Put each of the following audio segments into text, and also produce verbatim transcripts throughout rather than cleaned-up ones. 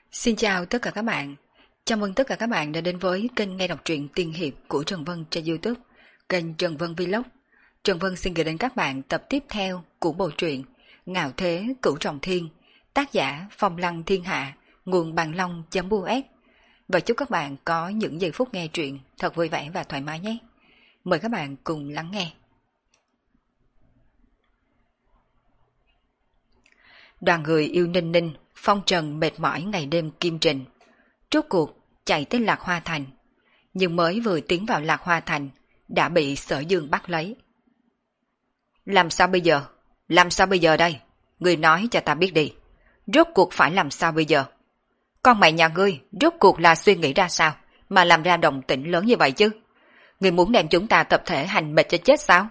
Xin chào tất cả các bạn. Chào mừng tất cả các bạn đã đến với kênh nghe đọc truyện tiên hiệp của Trần Vân trên YouTube, kênh Trần Vân Vlog. Trần Vân xin gửi đến các bạn tập tiếp theo của bộ truyện Ngạo Thế Cửu Trọng Thiên, tác giả Phong Lăng Thiên Hạ, nguồn bàn long.us. Và chúc các bạn có những giây phút nghe truyện thật vui vẻ và thoải mái nhé. Mời các bạn cùng lắng nghe. Đoàn người yêu Ninh Ninh, phong trần mệt mỏi ngày đêm kim trình. Rốt cuộc chạy tới Lạc Hoa Thành. Nhưng mới vừa tiến vào Lạc Hoa Thành, đã bị Sở Dương bắt lấy. Làm sao bây giờ? Làm sao bây giờ đây? Ngươi nói cho ta biết đi. Rốt cuộc phải làm sao bây giờ? Con mẹ nhà ngươi, rốt cuộc là suy nghĩ ra sao, mà làm ra động tĩnh lớn như vậy chứ? Ngươi muốn đem chúng ta tập thể hành mệt cho chết sao?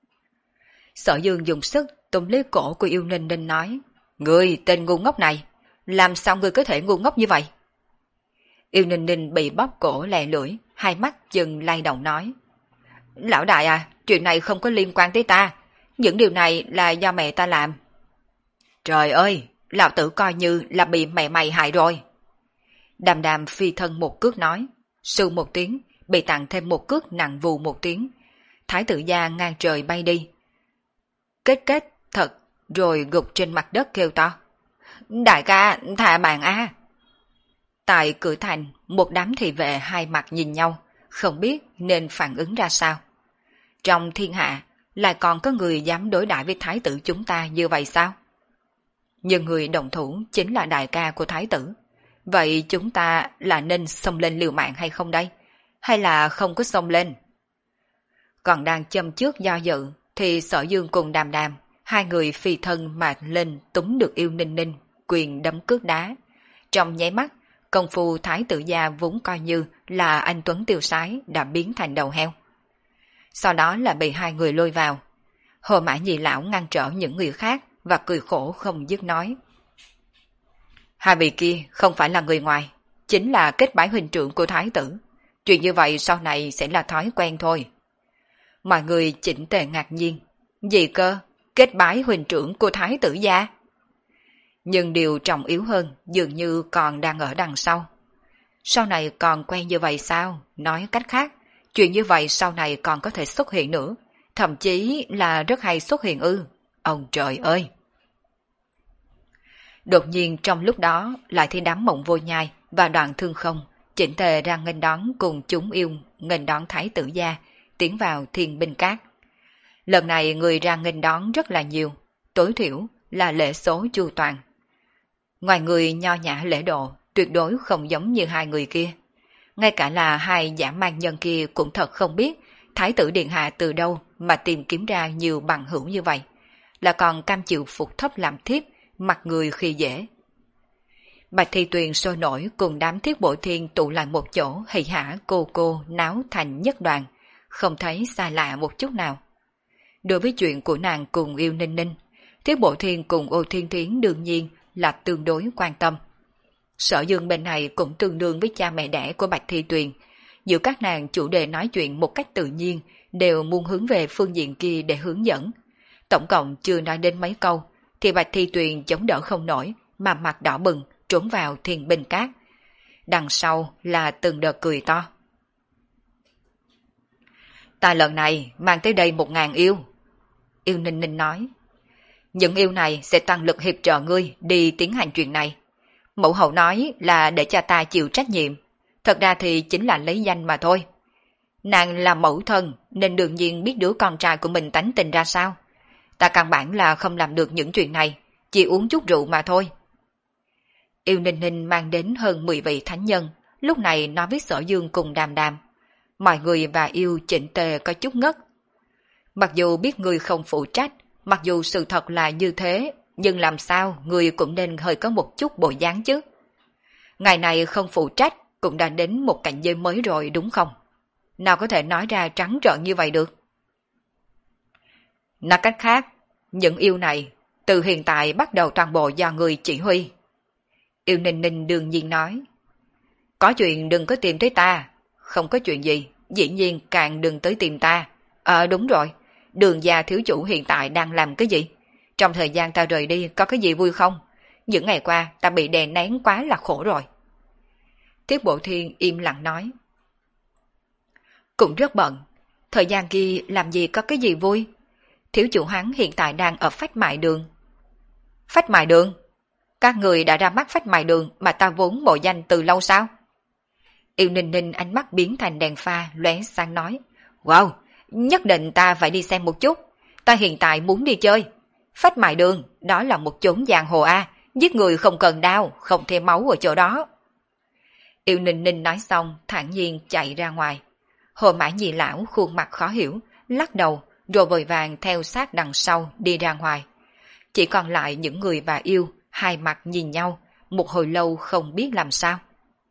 Sở Dương dùng sức túm lấy cổ của yêu Ninh Ninh nói. Ngươi tên ngu ngốc này, làm sao ngươi có thể ngu ngốc như vậy? Yêu Ninh Ninh bị bóp cổ lè lưỡi, hai mắt dừng lay động nói. Lão đại à, chuyện này không có liên quan tới ta, những điều này là do mẹ ta làm. Trời ơi, lão tử coi như là bị mẹ mày hại rồi. Đàm đàm phi thân một cước nói, sư một tiếng, bị tặng thêm một cước nặng vù một tiếng. Thái tử gia ngang trời bay đi. Kết kết thật, rồi gục trên mặt đất kêu to. Đại ca, thả bạn a. Tại cửa thành, một đám thị vệ hai mặt nhìn nhau, không biết nên phản ứng ra sao. Trong thiên hạ, lại còn có người dám đối đãi với thái tử chúng ta như vậy sao? Nhưng người động thủ chính là đại ca của thái tử. Vậy chúng ta là nên xông lên liều mạng hay không đây? Hay là không có xông lên? Còn đang châm trước do dự, thì Sở Dương cùng Đàm Đàm, hai người phi thân mà lên túm được yêu Ninh Ninh, quyền đấm cước đá. Trong nháy mắt, công phu thái tử gia vốn coi như là anh tuấn tiêu sái đã biến thành đầu heo. Sau đó là bị hai người lôi vào. Hồ Mã Nhị lão ngăn trở những người khác và cười khổ không dứt nói. Hai vị kia không phải là người ngoài, chính là kết bái huynh trưởng của thái tử. Chuyện như vậy sau này sẽ là thói quen thôi. Mọi người chỉnh tề ngạc nhiên. Gì cơ? Kết bái huynh trưởng của thái tử gia? Nhưng điều trọng yếu hơn dường như còn đang ở đằng sau. Sau này còn quen như vậy sao? Nói cách khác, chuyện như vậy sau này còn có thể xuất hiện nữa, thậm chí là rất hay xuất hiện ư. Ông trời ơi! Đột nhiên trong lúc đó lại thấy đám Mộng Vô Nhai và Đoạn Thương Không chỉnh tề ra nghênh đón cùng chúng yêu nghênh đón thái tử gia tiến vào Thiên Binh Cát. Lần này người ra nghênh đón rất là nhiều, tối thiểu là lễ số chu toàn. Ngoài người nho nhã lễ độ, tuyệt đối không giống như hai người kia. Ngay cả là hai giả mang nhân kia cũng thật không biết thái tử điện hạ từ đâu mà tìm kiếm ra nhiều bằng hữu như vậy, là còn cam chịu phục thấp làm thiếp, mặt người khi dễ. Bạch Thi Tuyền sôi nổi cùng đám Thiết Bội Thiên tụ lại một chỗ, hỉ hả cô cô náo thành nhất đoàn, không thấy xa lạ một chút nào. Đối với chuyện của nàng cùng yêu Ninh Ninh, Thiết Bội Thiên cùng Ô Thiên Thiến đương nhiên là tương đối quan tâm. Sở Dương bên này cũng tương đương với cha mẹ đẻ của Bạch Thi Tuyền. Giữa các nàng chủ đề nói chuyện một cách tự nhiên, đều muốn hướng về phương diện kia để hướng dẫn. Tổng cộng chưa nói đến mấy câu, thì Bạch Thi Tuyền chống đỡ không nổi, mà mặt đỏ bừng, trốn vào Thiên Binh Cát. Đằng sau là từng đợt cười to. Ta lần này mang tới đây một ngàn yêu. Yêu Ninh Ninh nói. Những yêu này sẽ tăng lực hiệp trợ ngươi đi tiến hành chuyện này. Mẫu hậu nói là để cha ta chịu trách nhiệm. Thật ra thì chính là lấy danh mà thôi. Nàng là mẫu thân nên đương nhiên biết đứa con trai của mình tánh tình ra sao. Ta căn bản là không làm được những chuyện này, chỉ uống chút rượu mà thôi. Yêu Ninh Ninh mang đến hơn mười vị thánh nhân, lúc này nói với Sở Dương cùng Đàm Đàm. Mọi người và yêu chỉnh tề có chút ngất. Mặc dù biết người không phụ trách, mặc dù sự thật là như thế, nhưng làm sao người cũng nên hơi có một chút bộ dáng chứ. Ngày này không phụ trách cũng đã đến một cảnh giới mới rồi đúng không? Nào có thể nói ra trắng trợn như vậy được? Nói cách khác, những yêu này từ hiện tại bắt đầu toàn bộ do người chỉ huy. Yêu Ninh Ninh đương nhiên nói. Có chuyện đừng có tìm tới ta. Không có chuyện gì, dĩ nhiên càng đừng tới tìm ta. Ờ đúng rồi, Đường gia thiếu chủ hiện tại đang làm cái gì? Trong thời gian ta rời đi có cái gì vui không? những ngày qua ta bị đè nén quá là khổ rồi. Tiết Bộ Thiên im lặng nói. Cũng rất bận, thời gian kia làm gì có cái gì vui. Thiếu chủ hắn hiện tại đang ở Phách Mại Đường. Phách Mại Đường? Các người đã ra mắt Phách Mại Đường mà ta vốn mộ danh từ lâu sao? Yêu Ninh Ninh ánh mắt biến thành đèn pha lóe sang nói. Wow, nhất định ta phải đi xem một chút. Ta hiện tại muốn đi chơi. Phách Mại Đường, đó là một chốn giang hồ a, giết người không cần đao, không thêm máu ở chỗ đó. Yêu Ninh Ninh nói xong thản nhiên chạy ra ngoài. Hồ Mã Nhị lão khuôn mặt khó hiểu, lắc đầu rồi vội vàng theo sát đằng sau đi ra ngoài. Chỉ còn lại những người và yêu, hai mặt nhìn nhau, một hồi lâu không biết làm sao.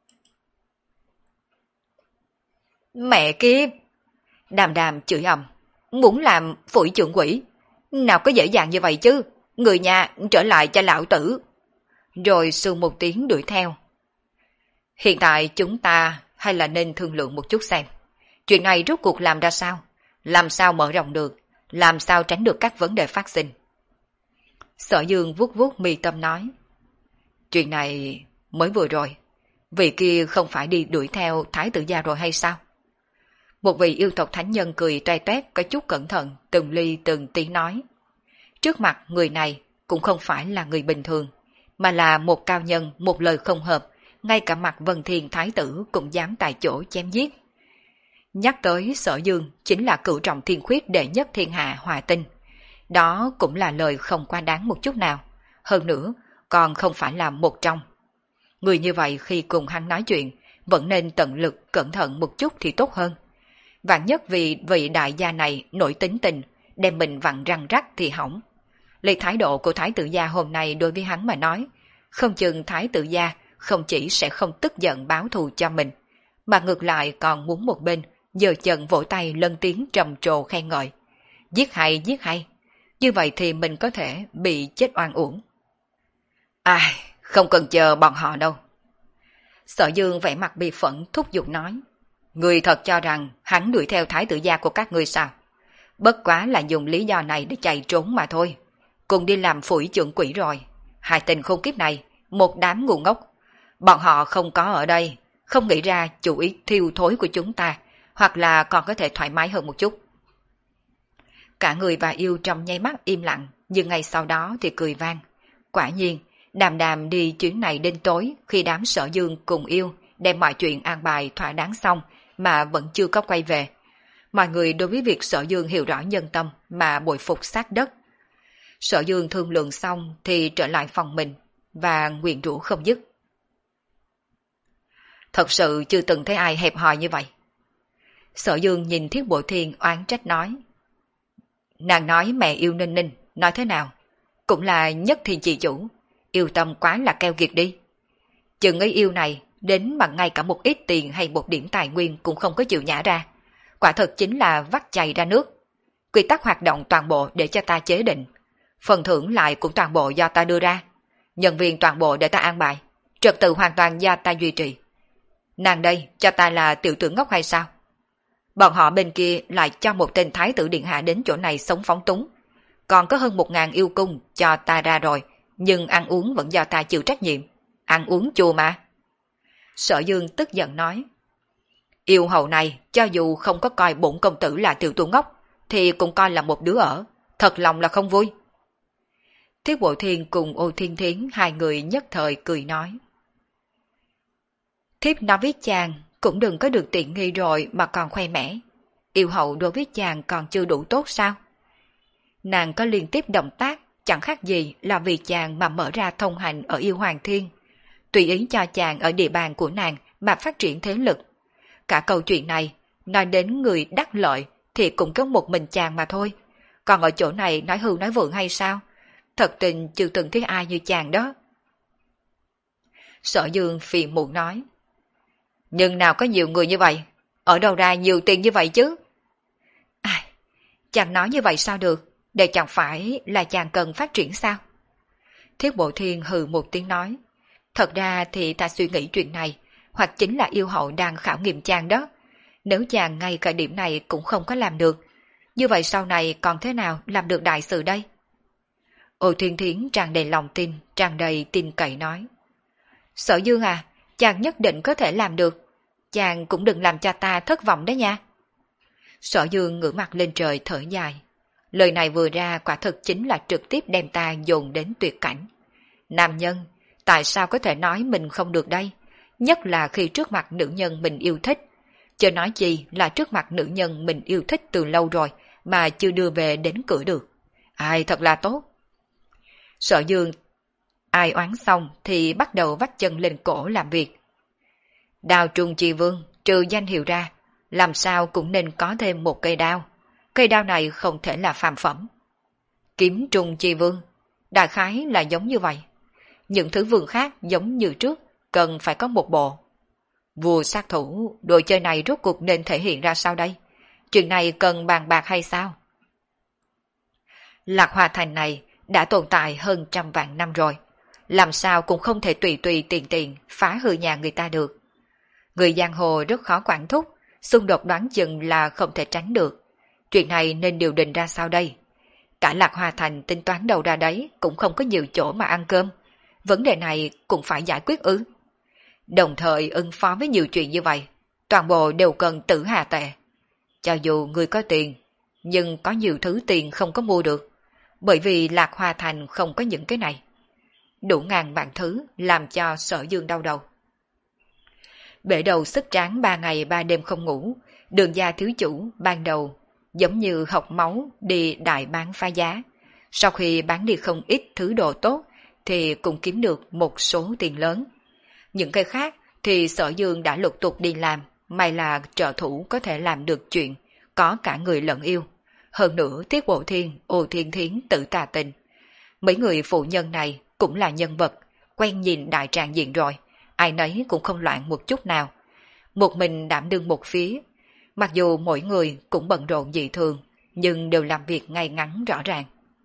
Mẹ kiếp! Đàm Đàm chửi ầm, muốn làm phủi trưởng quỷ. Nào có dễ dàng như vậy chứ, người nhà trở lại cho lão tử. Rồi sưu một tiếng đuổi theo. Hiện tại chúng ta hay là nên thương lượng một chút xem. Chuyện này rốt cuộc làm ra sao? Làm sao mở rộng được? Làm sao tránh được các vấn đề phát sinh? Sở Dương vuốt vuốt mi tâm nói. Chuyện này mới vừa rồi. Vị kia không phải đi đuổi theo thái tử gia rồi hay sao? Một vị yêu tộc thánh nhân cười toe toét có chút cẩn thận, từng ly từng tí nói. Trước mặt người này cũng không phải là người bình thường, mà là một cao nhân một lời không hợp, ngay cả mặt Vân Thiên thái tử cũng dám tại chỗ chém giết. Nhắc tới Sở Dương chính là cửu trọng thiên khuyết đệ nhất thiên hạ Hòa Tinh. Đó cũng là lời không quá đáng một chút nào. Hơn nữa, còn không phải là một trong. Người như vậy khi cùng hắn nói chuyện, vẫn nên tận lực cẩn thận một chút thì tốt hơn. Vạn nhất vì vị đại gia này nổi tính tình, đem mình vặn răng rắc thì hỏng. Lấy thái độ của thái tử gia hôm nay đối với hắn mà nói, không chừng thái tử gia không chỉ sẽ không tức giận báo thù cho mình, mà ngược lại còn muốn một bên giơ chân vỗ tay lân tiếng trầm trồ khen ngợi. Giết hay, giết hay. Như vậy thì mình có thể bị chết oan uổng. Ai, không cần chờ bọn họ đâu. Sở Dương vẻ mặt bị phẫn thúc giục nói. Người thật cho rằng hắn đuổi theo thái tử gia của các ngươi sao? Bất quá là dùng lý do này để chạy trốn mà thôi. Cùng đi làm phủi trưởng quỷ rồi. Hai tình khôn kiếp này, một đám ngu ngốc. Bọn họ không có ở đây, không nghĩ ra chủ ý thiêu thối của chúng ta, hoặc là còn có thể thoải mái hơn một chút. Cả người và yêu trong nháy mắt im lặng, nhưng ngay sau đó thì cười vang. Quả nhiên, Đàm Đàm đi chuyến này đến tối khi đám Sở Dương cùng yêu đem mọi chuyện an bài thỏa đáng xong mà vẫn chưa có quay về. Mọi người đối với việc Sở Dương hiểu rõ nhân tâm mà bội phục sát đất. Sở Dương thương lượng xong thì trở lại phòng mình và nguyện rủa không dứt. Thật sự chưa từng thấy ai hẹp hòi như vậy. Sở Dương nhìn Thiết Bộ Thiên oán trách nói. Nàng nói mẹ yêu Ninh Ninh, nói thế nào? Cũng là nhất thiên chỉ chủ, yêu tâm quá là keo kiệt đi. Chừng ấy yêu này, đến mà ngay cả một ít tiền hay một điểm tài nguyên cũng không có chịu nhả ra. Quả thật chính là vắt chày ra nước. Quy tắc hoạt động toàn bộ để cho ta chế định. Phần thưởng lại cũng toàn bộ do ta đưa ra. Nhân viên toàn bộ để ta an bài. Trật tự hoàn toàn do ta duy trì. Nàng đây cho ta là tiểu tử ngốc hay sao? Bọn họ bên kia lại cho một tên thái tử điện hạ đến chỗ này sống phóng túng. Còn có hơn một ngàn yêu cung cho ta ra rồi, nhưng ăn uống vẫn do ta chịu trách nhiệm. Ăn uống chùa mà. Sở Dương tức giận nói. Yêu hậu này cho dù không có coi bổn công tử là tiểu tử ngốc, thì cũng coi là một đứa ở. Thật lòng là không vui. Thiết Bộ Thiên cùng Ô Thiên Thiến hai người nhất thời cười nói. Thiếp nói với chàng cũng đừng có được tiện nghi rồi mà còn khoe mẽ. Yêu hậu đối với chàng còn chưa đủ tốt sao? Nàng có liên tiếp động tác chẳng khác gì là vì chàng mà mở ra thông hành ở Yêu Hoàng Thiên. Tùy ý cho chàng ở địa bàn của nàng mà phát triển thế lực. Cả câu chuyện này nói đến người đắc lợi thì cũng có một mình chàng mà thôi. Còn ở chỗ này nói hư nói vượng hay sao? Thật tình chưa từng thấy ai như chàng đó. Sở Dương phiền muộn nói. Nhưng nào có nhiều người như vậy? Ở đâu ra nhiều tiền như vậy chứ? À, chàng nói như vậy sao được? Để chẳng phải là chàng cần phát triển sao? Thiết Bộ Thiên hừ một tiếng nói. Thật ra thì ta suy nghĩ chuyện này, hoặc chính là yêu hậu đang khảo nghiệm chàng đó. Nếu chàng ngay cả điểm này cũng không có làm được, như vậy sau này còn thế nào làm được đại sự đây? Ô Thiên Thiến tràn đầy lòng tin, tràn đầy tin cậy nói. Sở Dương à, chàng nhất định có thể làm được. Chàng cũng đừng làm cho ta thất vọng đấy nha. Sở Dương ngửa mặt lên trời thở dài. Lời này vừa ra quả thực chính là trực tiếp đem ta dồn đến tuyệt cảnh. Nam nhân, tại sao có thể nói mình không được đây? Nhất là khi trước mặt nữ nhân mình yêu thích. Chứ nói gì là trước mặt nữ nhân mình yêu thích từ lâu rồi mà chưa đưa về đến cửa được. Ai thật là tốt. Sở Dương ai oán xong thì bắt đầu vắt chân lên cổ làm việc. Đao Trung Chi Vương trừ danh hiệu ra, làm sao cũng nên có thêm một cây đao. Cây đao này không thể là phàm phẩm. Kiếm Trung Chi Vương, đại khái là giống như vậy. Những thứ vương khác giống như trước, cần phải có một bộ. Vua sát thủ, đồ chơi này rốt cuộc nên thể hiện ra sao đây? Chuyện này cần bàn bạc hay sao? Lạc Hoa Thành này đã tồn tại hơn trăm vạn năm rồi. Làm sao cũng không thể tùy tùy tiện tiện phá hư nhà người ta được. Người giang hồ rất khó quản thúc, xung đột đoán chừng là không thể tránh được. Chuyện này nên điều định ra sao đây? Cả Lạc Hoa Thành tính toán đầu ra đấy cũng không có nhiều chỗ mà ăn cơm. Vấn đề này cũng phải giải quyết ư. Đồng thời ứng phó với nhiều chuyện như vậy, toàn bộ đều cần tử hà tệ. Cho dù người có tiền, nhưng có nhiều thứ tiền không có mua được, bởi vì Lạc Hoa Thành không có những cái này. Đủ ngàn vạn thứ làm cho Sở Dương đau đầu. Bể đầu sức tráng ba ngày ba đêm không ngủ, Đường gia thiếu chủ ban đầu giống như học máu đi đại bán phá giá. Sau khi bán đi không ít thứ đồ tốt thì cũng kiếm được một số tiền lớn. Những cái khác thì Sở Dương đã lục tục đi làm, may là trợ thủ có thể làm được chuyện, có cả người lẫn yêu. Hơn nữa Tiết Bộ Thiên, Ô Thiên Thiến tự tà tình. Mấy người phụ nhân này cũng là nhân vật, quen nhìn đại tràng diện rồi, ai nấy cũng không loạn một chút nào. Một mình đảm đương một phía, mặc dù mỗi người cũng bận rộn dị thường, nhưng đều làm việc ngay ngắn rõ ràng.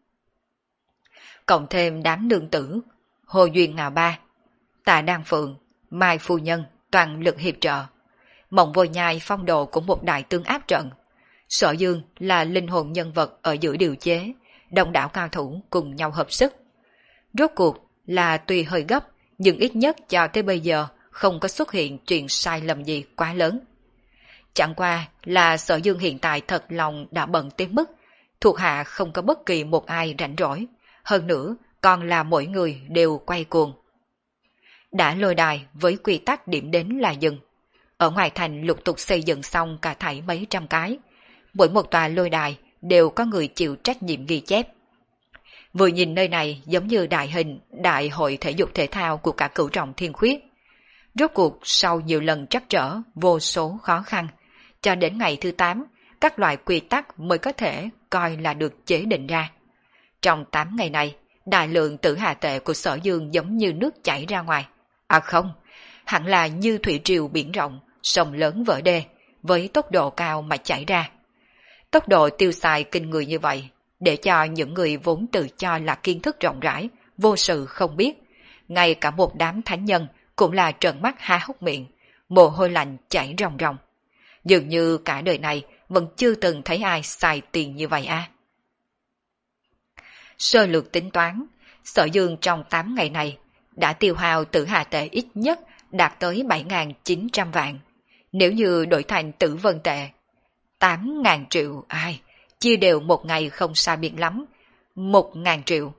Cộng thêm đám nương tử, Hồ Duyên Ngạo Ba, Tạ Đan Phượng, Mai Phu Nhân toàn lực hiệp trợ. Mộng Vô Nhai phong độ của một đại tương áp trận. Sở Dương là linh hồn nhân vật ở giữa điều chế, đông đảo cao thủ cùng nhau hợp sức. Rốt cuộc là tuy hơi gấp, nhưng ít nhất cho tới bây giờ không có xuất hiện chuyện sai lầm gì quá lớn. Chẳng qua là Sở Dương hiện tại thật lòng đã bận tới mức thuộc hạ không có bất kỳ một ai rảnh rỗi, hơn nữa còn là mỗi người đều quay cuồng. Đã lôi đài với quy tắc điểm đến là dừng. Ở ngoài thành lục tục xây dựng xong cả thảy mấy trăm cái. Mỗi một tòa lôi đài đều có người chịu trách nhiệm ghi chép. Vừa nhìn nơi này giống như đại hình đại hội thể dục thể thao của cả Cửu Trọng Thiên Khuyết. Rốt cuộc sau nhiều lần trắc trở, vô số khó khăn, cho đến ngày thứ tám, các loại quy tắc mới có thể coi là được chế định ra. Trong tám ngày này, đại lượng tử hà tệ của Sở Dương giống như nước chảy ra ngoài. À không, hẳn là như thủy triều biển rộng, sông lớn vỡ đê, với tốc độ cao mà chảy ra. Tốc độ tiêu xài kinh người như vậy, để cho những người vốn tự cho là kiến thức rộng rãi, vô sự không biết. Ngay cả một đám thánh nhân cũng là trợn mắt há hốc miệng, mồ hôi lạnh chảy ròng ròng. Dường như cả đời này vẫn chưa từng thấy ai xài tiền như vậy à. Sơ lược tính toán, Sở Dương trong tám ngày này đã tiêu hao tử hà tệ ít nhất đạt tới bảy nghìn chín trăm vạn. Nếu như đổi thành tử vân tệ, tám nghìn triệu ai, chia đều một ngày không sai biệt lắm, một nghìn triệu.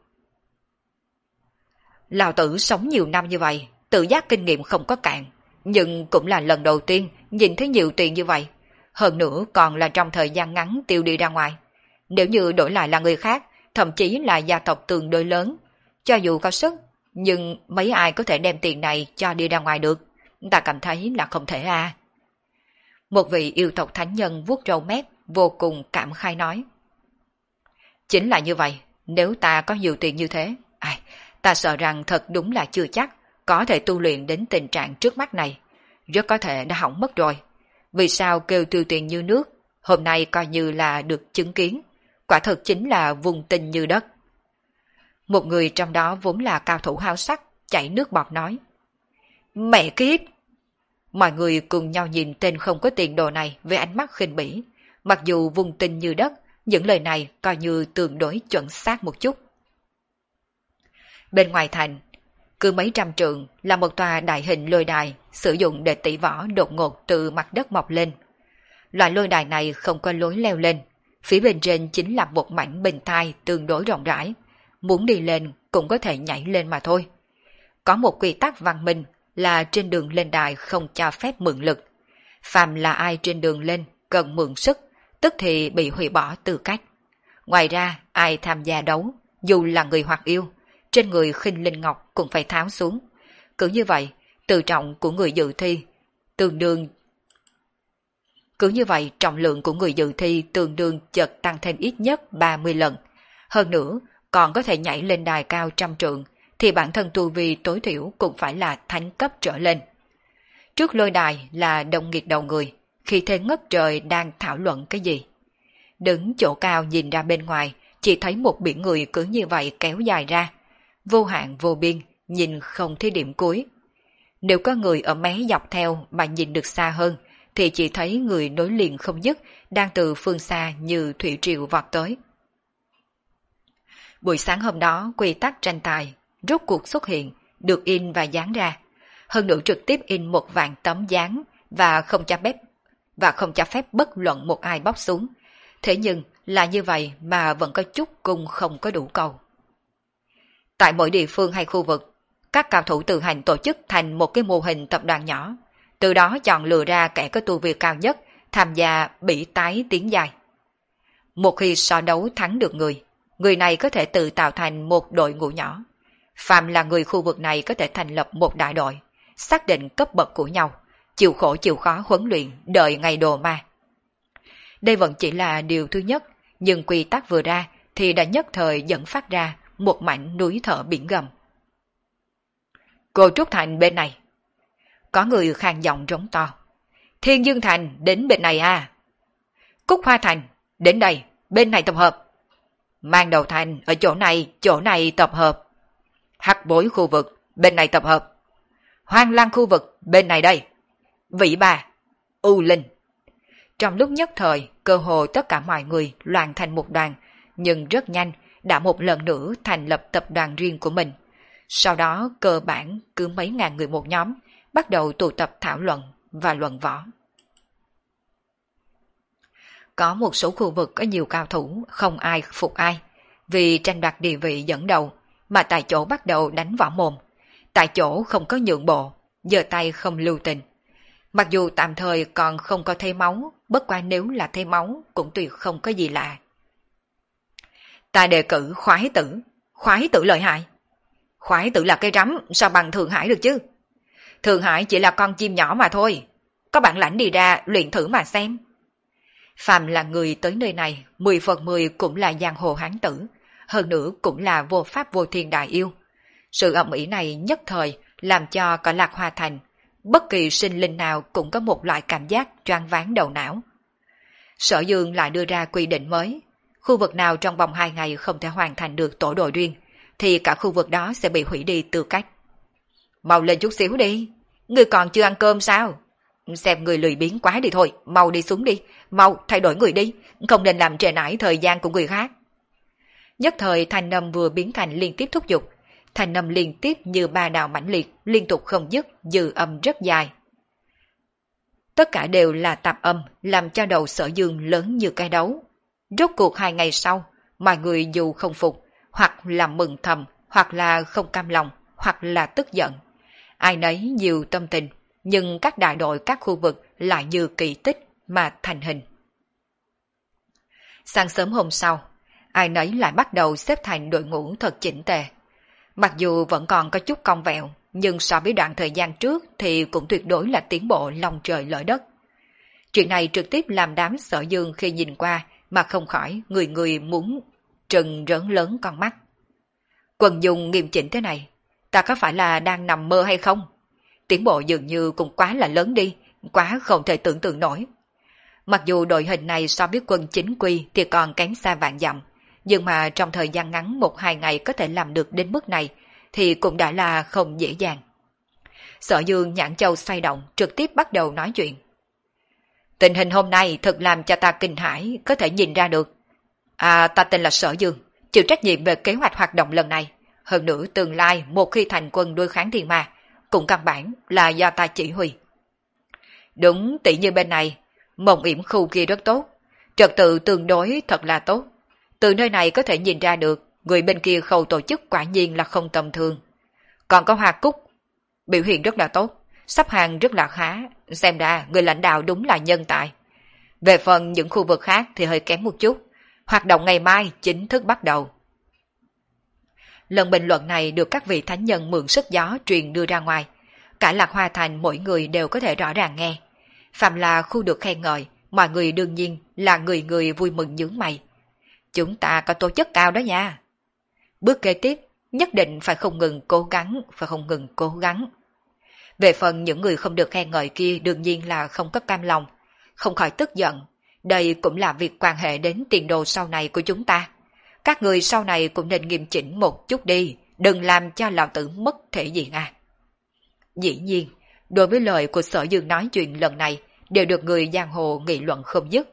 Lão tử sống nhiều năm như vậy, tự giác kinh nghiệm không có cạn, nhưng cũng là lần đầu tiên nhìn thấy nhiều tiền như vậy. Hơn nữa còn là trong thời gian ngắn tiêu đi ra ngoài. Nếu như đổi lại là người khác, thậm chí là gia tộc tương đối lớn, cho dù có sức, nhưng mấy ai có thể đem tiền này cho đi ra ngoài được, ta cảm thấy là không thể à. Một vị yêu tộc thánh nhân vuốt râu mép, vô cùng cảm khai nói. Chính là như vậy, nếu ta có nhiều tiền như thế, ai, ta sợ rằng thật đúng là chưa chắc có thể tu luyện đến tình trạng trước mắt này, rất có thể đã hỏng mất rồi. Vì sao kêu tiêu tiền như nước, hôm nay coi như là được chứng kiến, quả thực chính là vùng tình như đất. Một người trong đó vốn là cao thủ háo sắc, chảy nước bọt nói. Mẹ kiếp! Mọi người cùng nhau nhìn tên không có tiền đồ này với ánh mắt khinh bỉ. Mặc dù vùng tình như đất, những lời này coi như tương đối chuẩn xác một chút. Bên ngoài thành, cứ mấy trăm trượng là một tòa đại hình lôi đài sử dụng để tỷ võ đột ngột từ mặt đất mọc lên. Loại lôi đài này không có lối leo lên, phía bên trên chính là một mảnh bình thai tương đối rộng rãi, muốn đi lên cũng có thể nhảy lên mà thôi. Có một quy tắc văn minh là trên đường lên đài không cho phép mượn lực. Phàm là ai trên đường lên cần mượn sức, tức thì bị hủy bỏ tư cách. Ngoài ra, ai tham gia đấu, dù là người hoặc yêu, trên người khinh linh ngọc cũng phải tháo xuống. Cứ như vậy, tự trọng của người dự thi tương đương cứ như vậy trọng lượng của người dự thi tương đương chợt tăng thêm ít nhất ba mươi lần. Hơn nữa, còn có thể nhảy lên đài cao trăm trượng, thì bản thân tu vi tối thiểu cũng phải là thánh cấp trở lên. Trước lôi đài là đông nghịt đầu người, khi thế ngất trời đang thảo luận cái gì. Đứng chỗ cao nhìn ra bên ngoài, chỉ thấy một biển người cứ như vậy kéo dài ra, vô hạn vô biên, nhìn không thấy điểm cuối. Nếu có người ở mé dọc theo mà nhìn được xa hơn, thì chỉ thấy người nối liền không dứt đang từ phương xa như thủy triều vọt tới. Buổi sáng hôm đó, quy tắc tranh tài rốt cuộc xuất hiện, được in và dán ra. Hơn nữa trực tiếp in một vạn tấm dán và không cho phép và không cho phép bất luận một ai bóc xuống. Thế nhưng là như vậy mà vẫn có chút cung không có đủ cầu. Tại mỗi địa phương hay khu vực, các cao thủ tự hành tổ chức thành một cái mô hình tập đoàn nhỏ, từ đó chọn lựa ra kẻ có tu vi cao nhất tham gia bỉ tái tiến dài. Một khi so đấu thắng được người, người này có thể tự tạo thành một đội ngũ nhỏ. Phàm là người khu vực này có thể thành lập một đại đội, xác định cấp bậc của nhau, chịu khổ chịu khó huấn luyện đợi ngày đồ ma. Đây vẫn chỉ là điều thứ nhất, nhưng quy tắc vừa ra thì đã nhất thời dẫn phát ra một mảnh núi thở biển gầm. Cô Trúc Thành bên này. Có người khàn giọng rống to. Thiên Dương Thành đến bên này à. Cúc Hoa Thành đến đây, bên này tập hợp. Mang Đầu Thành ở chỗ này, chỗ này tập hợp. Hắc Bối khu vực, bên này tập hợp. Hoang Lang khu vực, bên này đây. Vĩ Bà, U Linh. Trong lúc nhất thời, cơ hồ tất cả mọi người loạn thành một đoàn, nhưng rất nhanh đã một lần nữa thành lập tập đoàn riêng của mình. Sau đó cơ bản cứ mấy ngàn người một nhóm, bắt đầu tụ tập thảo luận và luận võ. Có một số khu vực có nhiều cao thủ, không ai phục ai, vì tranh đoạt địa vị dẫn đầu, mà tại chỗ bắt đầu đánh võ mồm. Tại chỗ không có nhượng bộ, giơ tay không lưu tình. Mặc dù tạm thời còn không có thấy máu, bất quá nếu là thấy máu cũng tuyệt không có gì lạ. Ta đề cử khoái tử, khoái tử lợi hại. Khoái tử là cây rắm, sao bằng Thượng Hải được chứ? Thượng Hải chỉ là con chim nhỏ mà thôi, có bản lãnh đi ra luyện thử mà xem. Phàm là người tới nơi này, mười phần mười cũng là giang hồ hán tử, hơn nữa cũng là vô pháp vô thiên đại yêu. Sự ầm ĩ này nhất thời làm cho cả Lạc Hoa Thành, bất kỳ sinh linh nào cũng có một loại cảm giác choáng váng đầu não. Sở Dương lại đưa ra quy định mới, khu vực nào trong vòng hai ngày không thể hoàn thành được tổ đội riêng, thì cả khu vực đó sẽ bị hủy đi tư cách. Mau lên chút xíu đi, người còn chưa ăn cơm sao? Xem người lười biếng quá đi thôi, mau đi xuống đi, mau thay đổi người đi, không nên làm trễ nải thời gian của người khác. Nhất thời thanh âm vừa biến thành liên tiếp thúc giục, thanh âm liên tiếp như ba đạo mãnh liệt, liên tục không dứt, dư âm rất dài. Tất cả đều là tạp âm, làm cho đầu Sở Dương lớn như cái đấu. Rốt cuộc hai ngày sau, mọi người dù không phục, hoặc là mừng thầm, hoặc là không cam lòng, hoặc là tức giận. Ai nấy nhiều tâm tình, nhưng các đại đội các khu vực lại như kỳ tích mà thành hình. Sáng sớm hôm sau, ai nấy lại bắt đầu xếp thành đội ngũ thật chỉnh tề. Mặc dù vẫn còn có chút cong vẹo, nhưng so với đoạn thời gian trước thì cũng tuyệt đối là tiến bộ lòng trời lở đất. Chuyện này trực tiếp làm đám Sở Dương khi nhìn qua mà không khỏi người người muốn trừng rớn lớn con mắt. Quần dùng nghiêm chỉnh thế này, ta có phải là đang nằm mơ hay không? Tiến bộ dường như cũng quá là lớn đi, quá không thể tưởng tượng nổi. Mặc dù đội hình này so với quân chính quy thì còn kém xa vạn dặm, nhưng mà trong thời gian ngắn một hai ngày có thể làm được đến mức này thì cũng đã là không dễ dàng. Sở Dương nhãn châu xoay động, trực tiếp bắt đầu nói chuyện. Tình hình hôm nay thật làm cho ta kinh hãi, có thể nhìn ra được. À, ta tên là Sở Dương, chịu trách nhiệm về kế hoạch hoạt động lần này. Hơn nữa tương lai một khi thành quân đối kháng thiên ma, cũng căn bản là do ta chỉ huy. Đúng tỷ như bên này, mộng yểm khu kia rất tốt, trật tự tương đối thật là tốt. Từ nơi này có thể nhìn ra được, người bên kia khâu tổ chức quả nhiên là không tầm thường. Còn có Hoa Cúc, biểu hiện rất là tốt, sắp hàng rất là khá, xem ra người lãnh đạo đúng là nhân tài. Về phần những khu vực khác thì hơi kém một chút, hoạt động ngày mai chính thức bắt đầu. Lần bình luận này được các vị thánh nhân mượn sức gió truyền đưa ra ngoài, cả Lạc Hoa Thành mỗi người đều có thể rõ ràng nghe. Phạm là khu được khen ngợi, mọi người đương nhiên là người người vui mừng nhướng mày. Chúng ta có tố chất cao đó nha. Bước kế tiếp, nhất định phải không ngừng cố gắng, phải không ngừng cố gắng. Về phần những người không được khen ngợi kia đương nhiên là không có cam lòng, không khỏi tức giận. Đây cũng là việc quan hệ đến tiền đồ sau này của chúng ta. Các người sau này cũng nên nghiêm chỉnh một chút đi, đừng làm cho lão tử mất thể diện à. Dĩ nhiên, đối với lời của Sở Dương nói chuyện lần này, đều được người giang hồ nghị luận không dứt.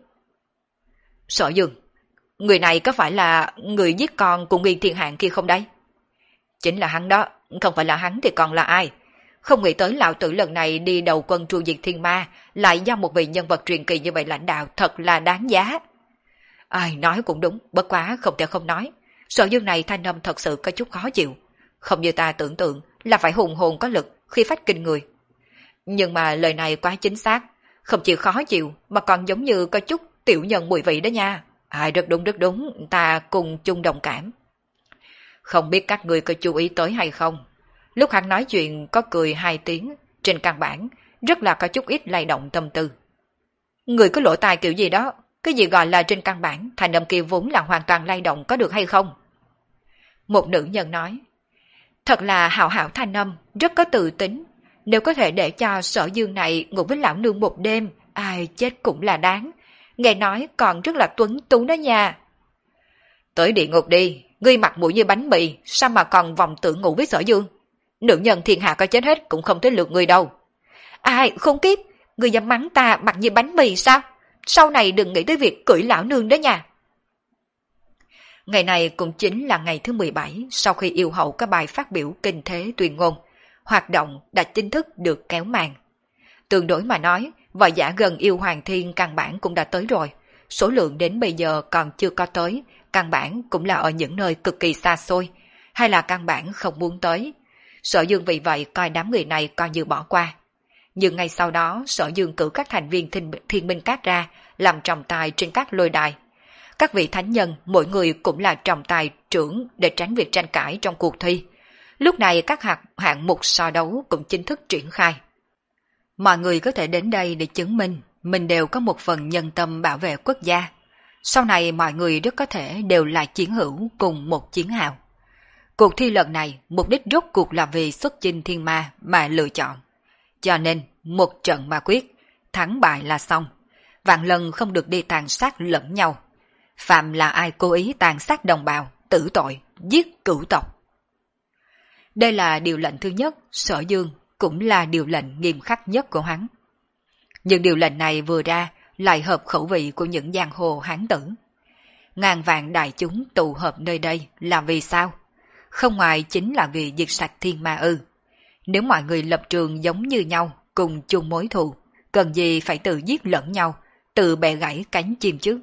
Sở Dương, người này có phải là người giết con của Nguyên Thiên Hạng kia không đấy? Chính là hắn đó, không phải là hắn thì còn là ai? Không nghĩ tới lão tử lần này đi đầu quân tru diệt thiên ma, lại do một vị nhân vật truyền kỳ như vậy lãnh đạo, thật là đáng giá. Ai nói cũng đúng, bất quá không thể không nói. Sở Dương này thanh âm thật sự có chút khó chịu. Không như ta tưởng tượng là phải hùng hồn có lực, khi phách kinh người. Nhưng mà lời này quá chính xác, không chỉ khó chịu mà còn giống như có chút tiểu nhân mùi vị đó nha. À, rất đúng rất đúng, ta cùng chung đồng cảm. Không biết các người có chú ý tới hay không? Lúc hắn nói chuyện có cười hai tiếng, trên căn bản rất là có chút ít lay động tâm tư. Người có lỗ tai kiểu gì đó, cái gì gọi là trên căn bản, thành âm kia vốn là hoàn toàn lay động có được hay không? Một nữ nhân nói, thật là hảo hảo thanh âm, rất có tự tính. Nếu có thể để cho Sở Dương này ngủ với lão nương một đêm, ai chết cũng là đáng. Nghe nói còn rất là tuấn tú đó nha. Tới địa ngục đi, ngươi mặt mũi như bánh mì, sao mà còn vòng tưởng ngủ với Sở Dương? Nữ nhân thiên hạ có chết hết cũng không tới lượt ngươi đâu. Ai, không kiếp, ngươi dám mắng ta mặt như bánh mì sao? Sau này đừng nghĩ tới việc cưỡi lão nương đó nha. Ngày này cũng chính là ngày thứ mười bảy sau khi yêu hậu có bài phát biểu kinh thế tuyên ngôn. Hoạt động đã chính thức được kéo màn. Tương đối mà nói, võ giả gần yêu hoàng thiên căn bản cũng đã tới rồi. Số lượng đến bây giờ còn chưa có tới, căn bản cũng là ở những nơi cực kỳ xa xôi, hay là căn bản không muốn tới. Sở Dương vì vậy coi đám người này coi như bỏ qua. Nhưng ngay sau đó, Sở Dương cử các thành viên thiên, thiên minh các ra, làm trọng tài trên các lôi đài. Các vị thánh nhân, mỗi người cũng là trọng tài trưởng để tránh việc tranh cãi trong cuộc thi. Lúc này các hạng, hạng mục so đấu cũng chính thức triển khai. Mọi người có thể đến đây để chứng minh mình đều có một phần nhân tâm bảo vệ quốc gia. Sau này mọi người rất có thể đều là chiến hữu cùng một chiến hào. Cuộc thi lần này mục đích rốt cuộc là vì xuất chinh thiên ma mà lựa chọn. Cho nên một trận mà quyết, thắng bại là xong. Vạn lần không được đi tàn sát lẫn nhau. Phạm là ai cố ý tàn sát đồng bào, tử tội, giết cửu tộc. Đây là điều lệnh thứ nhất, Sở Dương cũng là điều lệnh nghiêm khắc nhất của hắn. Nhưng điều lệnh này vừa ra lại hợp khẩu vị của những giang hồ hán tử. Ngàn vạn đại chúng tụ hợp nơi đây là vì sao? Không ngoài chính là vì diệt sạch thiên ma ư. Nếu mọi người lập trường giống như nhau, cùng chung mối thù, cần gì phải tự giết lẫn nhau, tự bẻ gãy cánh chim chứ?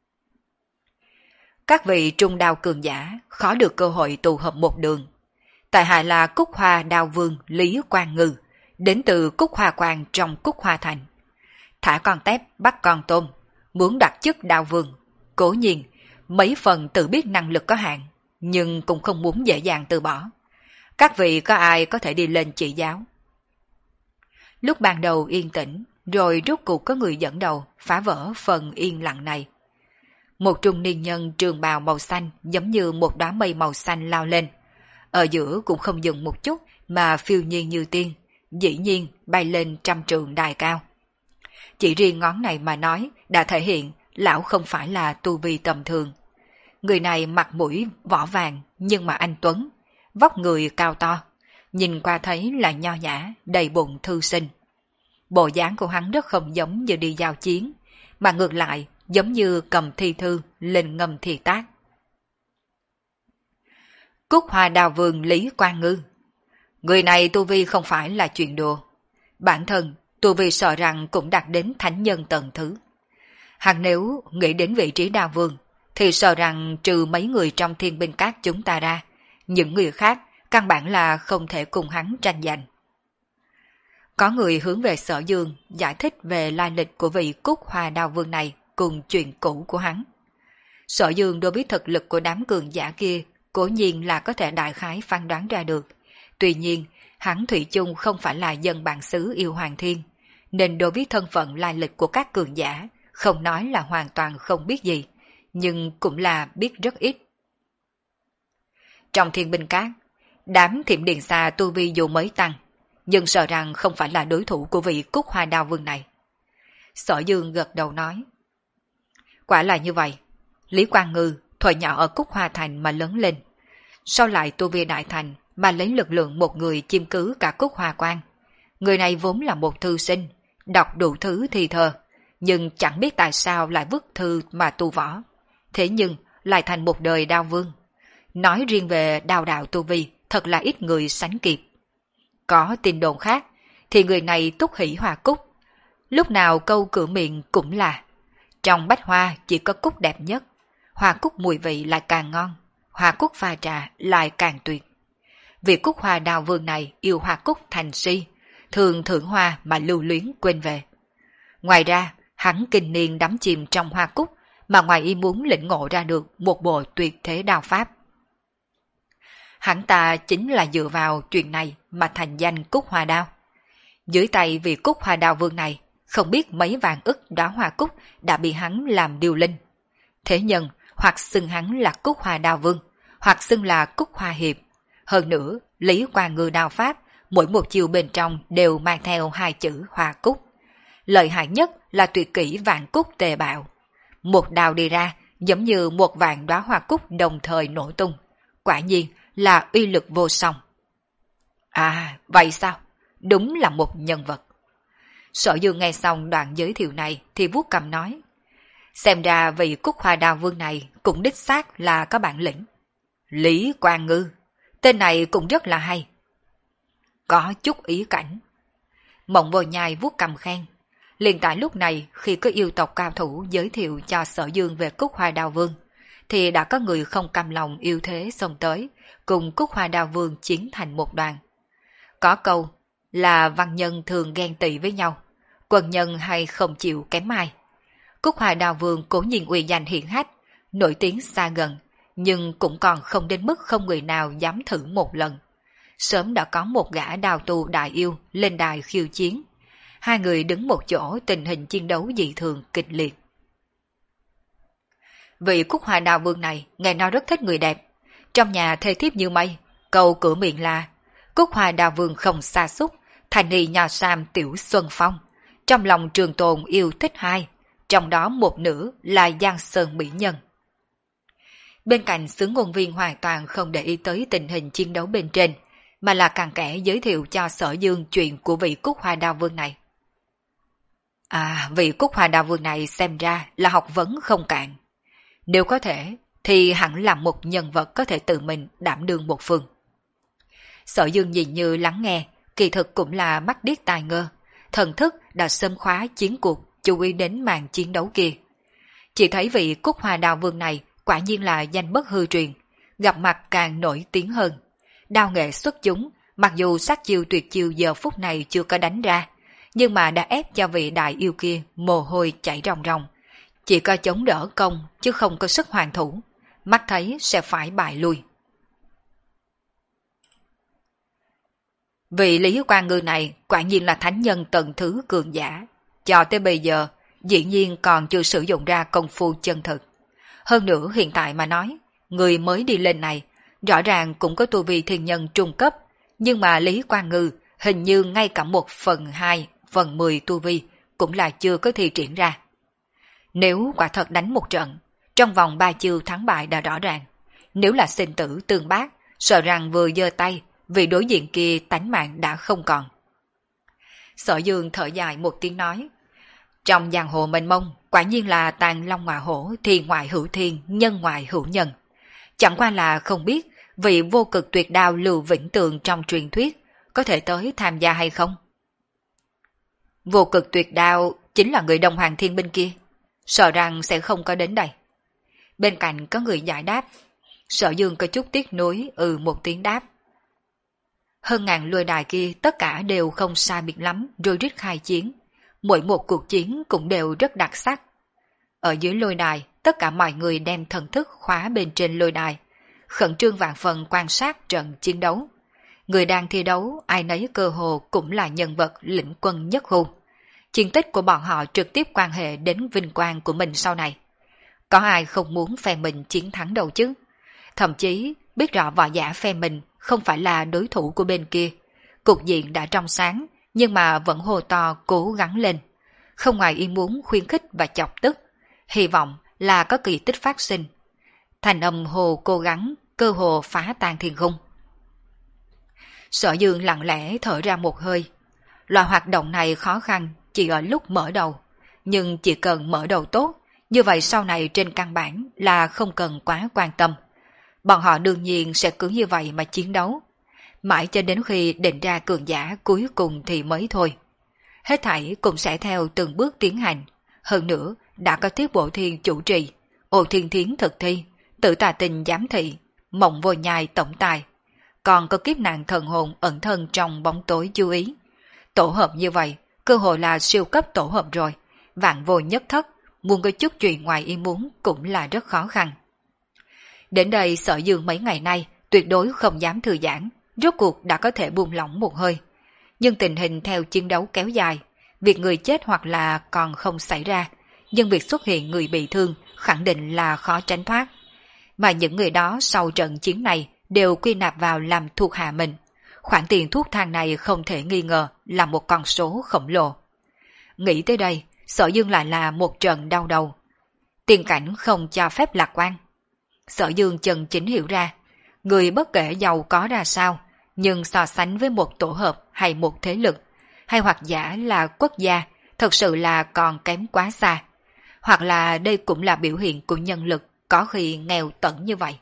Các vị trung đao cường giả khó được cơ hội tụ hợp một đường. Tại hạ là Cúc Hoa Đao Vương Lý Quang Ngư, đến từ Cúc Hoa Quang trong Cúc Hoa Thành. Thả con tép bắt con tôm, muốn đặt chức Đao Vương. Cố nhiên, mấy phần tự biết năng lực có hạn, nhưng cũng không muốn dễ dàng từ bỏ. Các vị có ai có thể đi lên chỉ giáo? Lúc ban đầu yên tĩnh, rồi rốt cuộc có người dẫn đầu phá vỡ phần yên lặng này. Một trung niên nhân trường bào màu xanh giống như một đóa mây màu xanh lao lên. Ở giữa cũng không dừng một chút mà phiêu nhiên như tiên, dĩ nhiên bay lên trăm trượng đài cao. Chỉ riêng ngón này mà nói đã thể hiện lão không phải là tu vi tầm thường. Người này mặt mũi vỏ vàng nhưng mà anh tuấn, vóc người cao to, nhìn qua thấy là nho nhã, đầy bụng thư sinh. Bộ dáng của hắn rất không giống như đi giao chiến, mà ngược lại giống như cầm thi thư lên ngâm thi tác. Cúc Hoa Đao Vương Lý Quang Ngư. Người này tu vi không phải là chuyện đùa. Bản thân, tu vi sợ rằng cũng đạt đến thánh nhân tầng thứ. Hắn nếu nghĩ đến vị trí đao vương, thì sợ rằng trừ mấy người trong thiên binh các chúng ta ra, những người khác căn bản là không thể cùng hắn tranh giành. Có người hướng về Sở Dương giải thích về lai lịch của vị Cúc Hoa Đao Vương này cùng chuyện cũ của hắn. Sở Dương đối với thực lực của đám cường giả kia cố nhiên là có thể đại khái phán đoán ra được. Tuy nhiên, hắn thủy chung không phải là dân bản xứ yêu hoàng thiên, nên đối với thân phận lai lịch của các cường giả, không nói là hoàn toàn không biết gì, nhưng cũng là biết rất ít. Trong thiên binh cát, đám thiểm điện xa tu vi dù mới tăng, nhưng sợ rằng không phải là đối thủ của vị Cúc Hoa Đao Vương này. Sở Dương gật đầu nói. Quả là như vậy, Lý Quang Ngư thuở nhỏ ở Cúc Hoa Thành mà lớn lên, sau lại tu vi đại thành mà lấy lực lượng một người chiếm cứ cả Cúc Hoa Quan. Người này vốn là một thư sinh, đọc đủ thứ thi thơ, nhưng chẳng biết tại sao lại vứt thư mà tu võ. Thế nhưng lại thành một đời đao vương. Nói riêng về đao đạo tu vi, thật là ít người sánh kịp. Có tin đồn khác, thì người này túc hỷ hoa cúc. Lúc nào câu cửa miệng cũng là, trong bách hoa chỉ có cúc đẹp nhất, hoa cúc mùi vị lại càng ngon, hoa cúc pha trà lại càng tuyệt. Vị Cúc Hoa Đao Vương này yêu hoa cúc thành si, thường thưởng hoa mà lưu luyến quên về. Ngoài ra, hắn kinh niên đắm chìm trong hoa cúc mà ngoài ý muốn lĩnh ngộ ra được một bộ tuyệt thế đao pháp. Hắn ta chính là dựa vào chuyện này mà thành danh Cúc Hoa Đao. Dưới tay vị Cúc Hoa Đao Vương này, không biết mấy vạn ức đóa hoa cúc đã bị hắn làm điều linh. Thế nhân hoặc xưng hắn là Cúc Hoa Đao Vương, hoặc xưng là Cúc Hoa Hiệp. Hơn nữa, Lý Quang Ngư đao pháp, mỗi một chiều bên trong đều mang theo hai chữ hoa cúc. Lợi hại nhất là tuyệt kỹ vạn cúc tề bạo. Một đao đi ra giống như một vạn đóa hoa cúc đồng thời nổ tung. Quả nhiên là uy lực vô song. À, vậy sao? Đúng là một nhân vật. Sở Dương nghe xong đoạn giới thiệu này thì vuốt cầm nói. Xem ra vị Cúc Hoa Đao Vương này cũng đích xác là có bản lĩnh. Lý Quang Ngư, tên này cũng rất là hay. Có chút ý cảnh. Mộng Vô Nhai vuốt cầm khen. Liền tại lúc này khi có yêu tộc cao thủ giới thiệu cho Sở Dương về Cúc Hoa Đao Vương, thì đã có người không cam lòng yêu thế xông tới, cùng Cúc Hoa Đao Vương chiến thành một đoàn. Có câu là văn nhân thường ghen tị với nhau, quân nhân hay không chịu kém ai. Cúc Hoa Đao Vương cố nhiên uy danh hiển hách, nổi tiếng xa gần, nhưng cũng còn không đến mức không người nào dám thử một lần. Sớm đã có một gã đao tu đại yêu lên đài khiêu chiến. Hai người đứng một chỗ, tình hình chiến đấu dị thường kịch liệt. Vị Cúc Hoa Đao Vương này ngày nào rất thích người đẹp, trong nhà thê thiếp như mây, câu cửa miệng là Cúc Hoa Đao Vương không xa xúc, thành ni nho sam tiểu xuân phong. Trong lòng trường tồn yêu thích hai, trong đó một nửa là Giang Sơn mỹ nhân. Bên cạnh xứ ngôn viên hoàn toàn không để ý tới tình hình chiến đấu bên trên, mà là càng kẽ giới thiệu cho Sở Dương chuyện của vị Cúc Hoa Đao Vương này. À, vị Cúc Hoa Đao Vương này xem ra là học vấn không cạn. Nếu có thể, thì hẳn là một nhân vật có thể tự mình đảm đương một phương. Sở Dương nhìn như lắng nghe, kỳ thực cũng là mắt điếc tai ngơ, thần thức đã xâm khóa chiến cuộc, chú ý đến màn chiến đấu kia. Chỉ thấy vị Cúc Hoa Đao Vương này quả nhiên là danh bất hư truyền, gặp mặt càng nổi tiếng hơn. Đao nghệ xuất chúng, mặc dù sát chiêu tuyệt chiêu giờ phút này chưa có đánh ra, nhưng mà đã ép cho vị đại yêu kia mồ hôi chảy ròng ròng. Chỉ có chống đỡ công chứ không có sức hoàn thủ, mắt thấy sẽ phải bại lui. Vị Lý Quang Ngư này quả nhiên là thánh nhân tầng thứ cường giả, cho tới bây giờ dĩ nhiên còn chưa sử dụng ra công phu chân thực. Hơn nữa hiện tại mà nói, người mới đi lên này rõ ràng cũng có tu vi thiên nhân trung cấp, nhưng mà Lý Quang Ngư hình như ngay cả một phần hai, phần mười tu vi cũng là chưa có thi triển ra. Nếu quả thật đánh một trận, trong vòng ba chiêu thắng bại đã rõ ràng. Nếu là sinh tử tương bác, sợ rằng vừa giơ tay, vì đối diện kia tánh mạng đã không còn. Sở Dương thở dài một tiếng nói, trong giang hồ mênh mông, quả nhiên là tàn long ngoại hổ, thiên ngoại hữu thiên, nhân ngoại hữu nhân. Chẳng qua là không biết vị vô cực tuyệt đao Lưu Vĩnh Tường trong truyền thuyết có thể tới tham gia hay không? Vô cực tuyệt đao chính là người Đông Hoàng Thiên Binh kia, sợ rằng sẽ không có đến đây. Bên cạnh có người giải đáp, Sở Dương có chút tiếc nuối ừ một tiếng đáp. Hơn ngàn lôi đài kia tất cả đều không sai biệt lắm rồi rít khai chiến, mỗi một cuộc chiến cũng đều rất đặc sắc. Ở dưới lôi đài, tất cả mọi người đem thần thức khóa bên trên lôi đài, khẩn trương vạn phần quan sát trận chiến đấu. Người đang thi đấu, ai nấy cơ hồ cũng là nhân vật lĩnh quân nhất hùng. Chiến tích của bọn họ trực tiếp quan hệ đến vinh quang của mình sau này. Có ai không muốn phe mình chiến thắng đâu chứ? Thậm chí biết rõ võ giả phe mình không phải là đối thủ của bên kia. Cục diện đã trong sáng, nhưng mà vẫn hô to cố gắng lên. Không ngoài ý muốn khuyến khích và chọc tức. Hy vọng là có kỳ tích phát sinh. Thành âm hồ cố gắng, cơ hồ phá tan thiên khung. Sở Dương lặng lẽ thở ra một hơi. Loại hoạt động này khó khăn chỉ ở lúc mở đầu. Nhưng chỉ cần mở đầu tốt, như vậy sau này trên căn bản là không cần quá quan tâm. Bọn họ đương nhiên sẽ cứ như vậy mà chiến đấu. Mãi cho đến khi định ra cường giả cuối cùng thì mới thôi. Hết thảy cũng sẽ theo từng bước tiến hành. Hơn nữa, đã có Tiết Bộ Thiên chủ trì, Ô Thiên Thiến thực thi, Tử Tà Tình giám thị, Mộng Vô Nhai tổng tài. Còn có Kiếp Nạn Thần Hồn ẩn thân trong bóng tối chú ý. Tổ hợp như vậy, cơ hội là siêu cấp tổ hợp rồi. Vạn vô nhất thất, muốn có chút chuyện ngoài ý muốn cũng là rất khó khăn. Đến đây Sở Dương mấy ngày nay tuyệt đối không dám thư giãn, rốt cuộc đã có thể buông lỏng một hơi. Nhưng tình hình theo chiến đấu kéo dài, việc người chết hoặc là còn không xảy ra, nhưng việc xuất hiện người bị thương khẳng định là khó tránh thoát. Mà những người đó sau trận chiến này đều quy nạp vào làm thuộc hạ mình. Khoản tiền thuốc thang này không thể nghi ngờ là một con số khổng lồ. Nghĩ tới đây, Sở Dương lại là một trận đau đầu. Tiền cảnh không cho phép lạc quan. Sở Dương chân chính hiểu ra, người bất kể giàu có ra sao, nhưng so sánh với một tổ hợp hay một thế lực, hay hoặc giả là quốc gia, thật sự là còn kém quá xa. Hoặc là đây cũng là biểu hiện của nhân lực có khi nghèo tởn như vậy.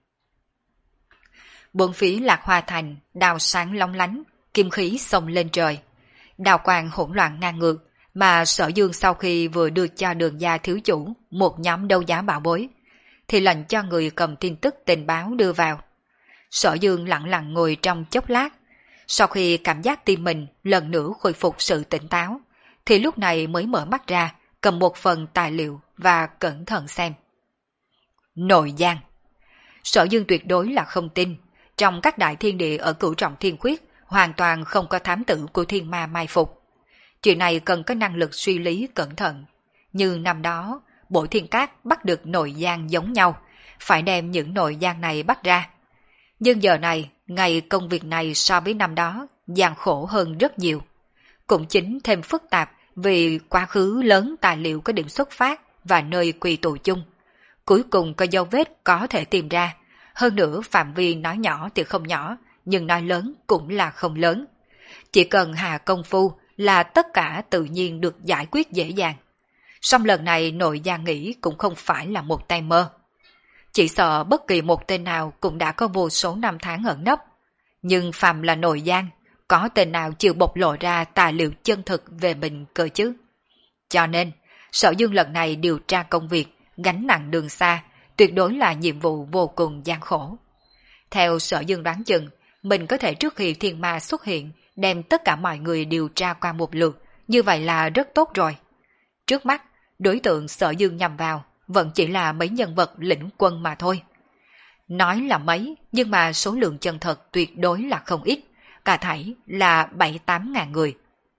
Bốn phía Lạc Hoa Thành, đào sáng long lánh, kim khí xông lên trời. Đào quang hỗn loạn ngang ngược, mà Sở Dương sau khi vừa đưa cho Đường gia thiếu chủ một nhóm đấu giá bảo bối, thì lệnh cho người cầm tin tức tình báo đưa vào. Sở Dương lặng lặng ngồi trong chốc lát, sau khi cảm giác tim mình lần nữa khôi phục sự tỉnh táo, thì lúc này mới mở mắt ra, cầm một phần tài liệu và cẩn thận xem. Nội giang. Sở Dương tuyệt đối là không tin, trong các đại thiên địa ở Cửu Trọng Thiên Khuyết hoàn toàn không có thám tử của thiên ma mai phục. Chuyện này cần có năng lực suy lý cẩn thận. Như năm đó, Bổ Thiên Cát bắt được nội giang giống nhau, phải đem những nội giang này bắt ra. Nhưng giờ này, ngày công việc này so với năm đó, gian khổ hơn rất nhiều. Cũng chính thêm phức tạp vì quá khứ lớn tài liệu có điểm xuất phát và nơi quy tụ chung. Cuối cùng có dấu vết có thể tìm ra. Hơn nữa phạm vi nói nhỏ thì không nhỏ, nhưng nói lớn cũng là không lớn. Chỉ cần hạ công phu là tất cả tự nhiên được giải quyết dễ dàng. Song lần này nội giang nghĩ cũng không phải là một tay mơ. Chỉ sợ bất kỳ một tên nào cũng đã có vô số năm tháng ẩn nấp. Nhưng phàm là nội giang, có tên nào chịu bộc lộ ra tài liệu chân thực về mình cơ chứ. Cho nên, Sở Dương lần này điều tra công việc, gánh nặng đường xa, tuyệt đối là nhiệm vụ vô cùng gian khổ. Theo Sở Dương đoán chừng, mình có thể trước khi thiên ma xuất hiện, đem tất cả mọi người điều tra qua một lượt, như vậy là rất tốt rồi. Trước mắt, đối tượng Sở Dương nhằm vào vẫn chỉ là mấy nhân vật lĩnh quân mà thôi. Nói là mấy, nhưng mà số lượng chân thật tuyệt đối là không ít, cả thảy là bảy tám ngàn người.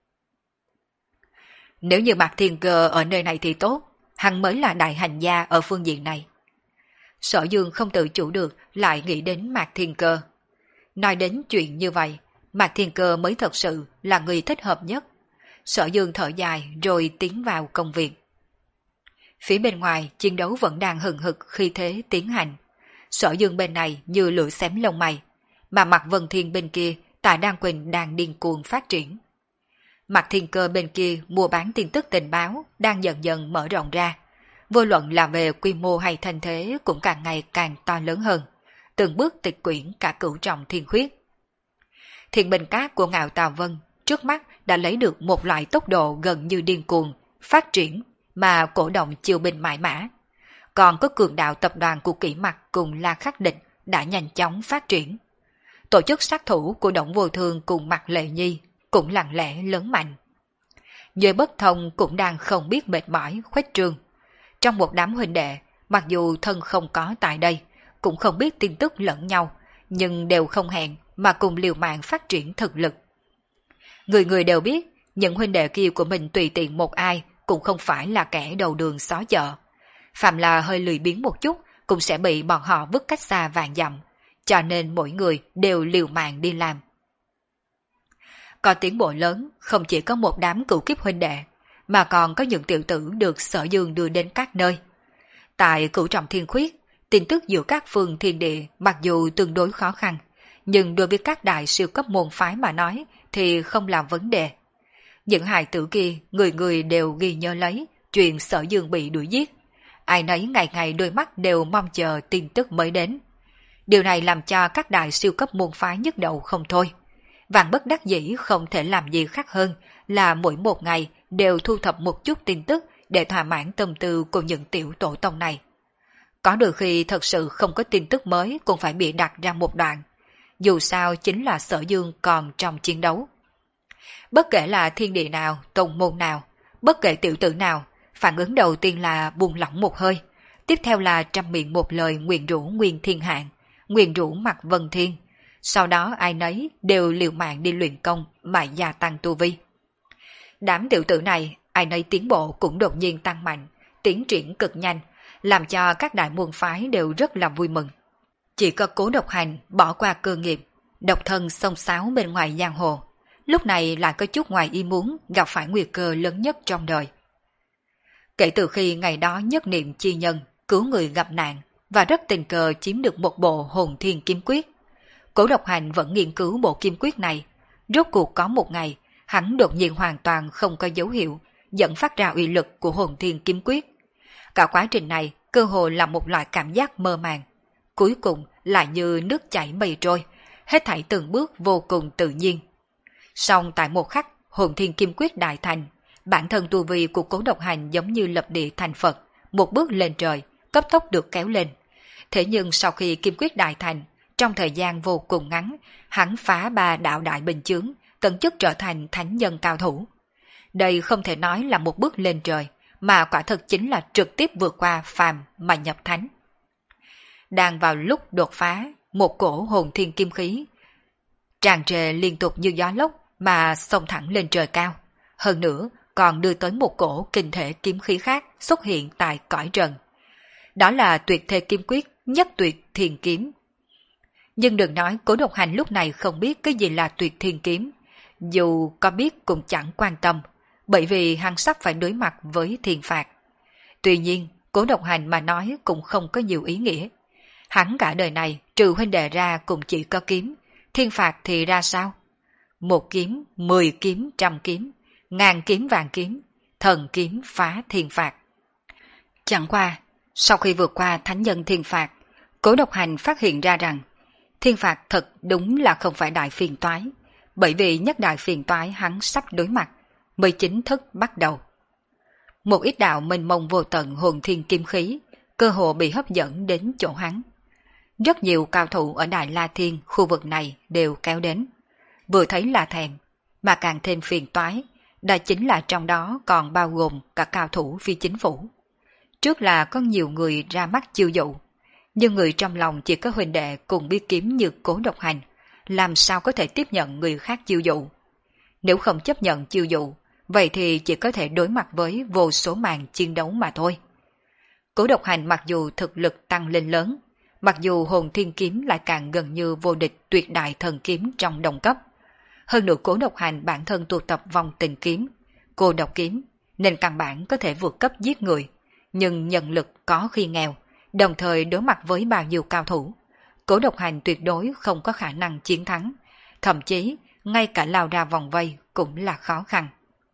Nếu như Mạc Thiên Cơ ở nơi này thì tốt, hắn mới là đại hành gia ở phương diện này. Sở Dương không tự chủ được lại nghĩ đến Mạc Thiên Cơ. Nói đến chuyện như vậy, Mạc Thiên Cơ mới thật sự là người thích hợp nhất. Sở Dương thở dài rồi tiến vào công việc. Phía bên ngoài chiến đấu vẫn đang hừng hực khi thế tiến hành. Sở Dương bên này như lưỡi xém lông mày, mà Mạc Vân Thiên bên kia Tạ Đan Quỳnh đang điên cuồng phát triển. Mạc Thiên Cơ bên kia mua bán tin tức tình báo đang dần dần mở rộng ra. Vô luận là về quy mô hay thành thế cũng càng ngày càng to lớn hơn. từng bước tịch quyển cả cửu trọng thiên khuyết. Thiên binh cát của Ngạo Tào Vân trước mắt đã lấy được một loại tốc độ gần như điên cuồng, phát triển mà cổ động chiêu binh mãi mã. Còn có cường đạo tập đoàn của Kỷ Mặc cùng La Khắc Địch đã nhanh chóng phát triển. Tổ chức sát thủ của Đổng Vô Thương cùng Mạc Lệ Nhi cũng lặng lẽ lớn mạnh. Duệ Bất Thông cũng đang không biết mệt mỏi khuếch trương. Trong một đám huynh đệ, mặc dù thân không có tại đây, cũng không biết tin tức lẫn nhau, nhưng đều không hẹn mà cùng liều mạng phát triển thực lực. Người người đều biết, những huynh đệ kia của mình tùy tiện một ai cũng không phải là kẻ đầu đường xó chợ. Phạm là hơi lười biếng một chút cũng sẽ bị bọn họ vứt cách xa vạn dặm, cho nên mỗi người đều liều mạng đi làm. Có tiến bộ lớn không chỉ có một đám cửu kiếp huynh đệ, mà còn có những tiểu tử được Sở Dương đưa đến các nơi. Tại cửu trọng thiên khuyết, tin tức giữa các phương thiên địa mặc dù tương đối khó khăn, nhưng đối với các đại siêu cấp môn phái mà nói thì không là vấn đề. Những hài tử kia người người đều ghi nhớ lấy chuyện Sở Dương bị đuổi giết. Ai nấy ngày ngày đôi mắt đều mong chờ tin tức mới đến. Điều này làm cho các đại siêu cấp môn phái nhức đầu không thôi. Vạn bất đắc dĩ không thể làm gì khác hơn là mỗi một ngày đều thu thập một chút tin tức để thỏa mãn tâm tư của những tiểu tổ tông này. Có đôi khi thật sự không có tin tức mới cũng phải bị đặt ra một đoạn. Dù sao chính là Sở Dương còn trong chiến đấu. Bất kể là thiên địa nào, tông môn nào, bất kể tiểu tử nào, phản ứng đầu tiên là buông lỏng một hơi. Tiếp theo là trăm miệng một lời nguyền rủa Nguyên Thiên Hạng, nguyền rủa Mạc Vân Thiên. Sau đó ai nấy đều liều mạng đi luyện công mà gia tăng tu vi. Đám tiểu tử này, ai nấy tiến bộ cũng đột nhiên tăng mạnh, tiến triển cực nhanh, làm cho các đại môn phái đều rất là vui mừng. Chỉ có Cố Độc Hành bỏ qua cơ nghiệp, độc thân xông xáo bên ngoài giang hồ. Lúc này lại có chút ngoài ý muốn gặp phải nguy cơ lớn nhất trong đời. Kể từ khi ngày đó nhất niệm chi nhân, cứu người gặp nạn và rất tình cờ chiếm được một bộ hồn thiên kiếm quyết, Cố Độc Hành vẫn nghiên cứu bộ kiếm quyết này. Rốt cuộc có một ngày, hắn đột nhiên hoàn toàn không có dấu hiệu dẫn phát ra uy lực của hồn thiên kiếm quyết. Cả quá trình này cơ hồ là một loại cảm giác mơ màng. Cuối cùng lại như nước chảy mây trôi, hết thảy từng bước vô cùng tự nhiên. Song tại một khắc hồn thiên kiếm quyết đại thành, bản thân tu vi của Cố Độc Hành giống như lập địa thành Phật, một bước lên trời, cấp tốc được kéo lên. Thế nhưng sau khi kiếm quyết đại thành, trong thời gian vô cùng ngắn, hắn phá ba đạo đại bình chướng, tận chức trở thành thánh nhân cao thủ. Đây không thể nói là một bước lên trời, mà quả thực chính là trực tiếp vượt qua phàm mà nhập thánh. Đang vào lúc đột phá, một cổ hồn thiên kim khí tràn trề liên tục như gió lốc mà xông thẳng lên trời cao. Hơn nữa còn đưa tới một cổ kinh thể kiếm khí khác xuất hiện tại cõi trần. Đó là tuyệt thế kiếm quyết nhất tuyệt thiền kiếm. Nhưng đừng nói Cố Độc Hành lúc này không biết cái gì là tuyệt thiên kiếm. Dù có biết cũng chẳng quan tâm, bởi vì hắn sắp phải đối mặt với thiên phạt. Tuy nhiên, Cố Độc Hành mà nói cũng không có nhiều ý nghĩa. Hắn cả đời này trừ huynh đệ ra cũng chỉ có kiếm, thiên phạt thì ra sao? Một kiếm, mười kiếm, trăm kiếm, ngàn kiếm vạn kiếm, thần kiếm phá thiên phạt. Chẳng qua, sau khi vượt qua thánh nhân thiên phạt, Cố Độc Hành phát hiện ra rằng thiên phạt thật đúng là không phải đại phiền toái, bởi vì nhất đại phiền toái hắn sắp đối mặt mới chính thức bắt đầu. Một ít đạo mênh mông vô tận hồn thiên kim khí, cơ hồ bị hấp dẫn đến chỗ hắn. Rất nhiều cao thủ ở Đại La Thiên khu vực này đều kéo đến. Vừa thấy là thèm, mà càng thêm phiền toái, đó chính là trong đó còn bao gồm cả cao thủ phi chính phủ. Trước là có nhiều người ra mắt chiêu dụ, nhưng người trong lòng chỉ có huynh đệ cùng biết kiếm như Cố Độc Hành, làm sao có thể tiếp nhận người khác chiêu dụ. Nếu không chấp nhận chiêu dụ, vậy thì chỉ có thể đối mặt với vô số màn chiến đấu mà thôi. Cố Độc Hành mặc dù thực lực tăng lên lớn, mặc dù hồn thiên kiếm lại càng gần như vô địch tuyệt đại thần kiếm trong đồng cấp. Hơn nữa Cố Độc Hành bản thân tu tập vong tình kiếm, cô độc kiếm, nên căn bản có thể vượt cấp giết người, nhưng nhân lực có khi nghèo, đồng thời đối mặt với bao nhiêu cao thủ. Cố Độc Hành tuyệt đối không có khả năng chiến thắng, thậm chí ngay cả lao ra vòng vây cũng là khó khăn.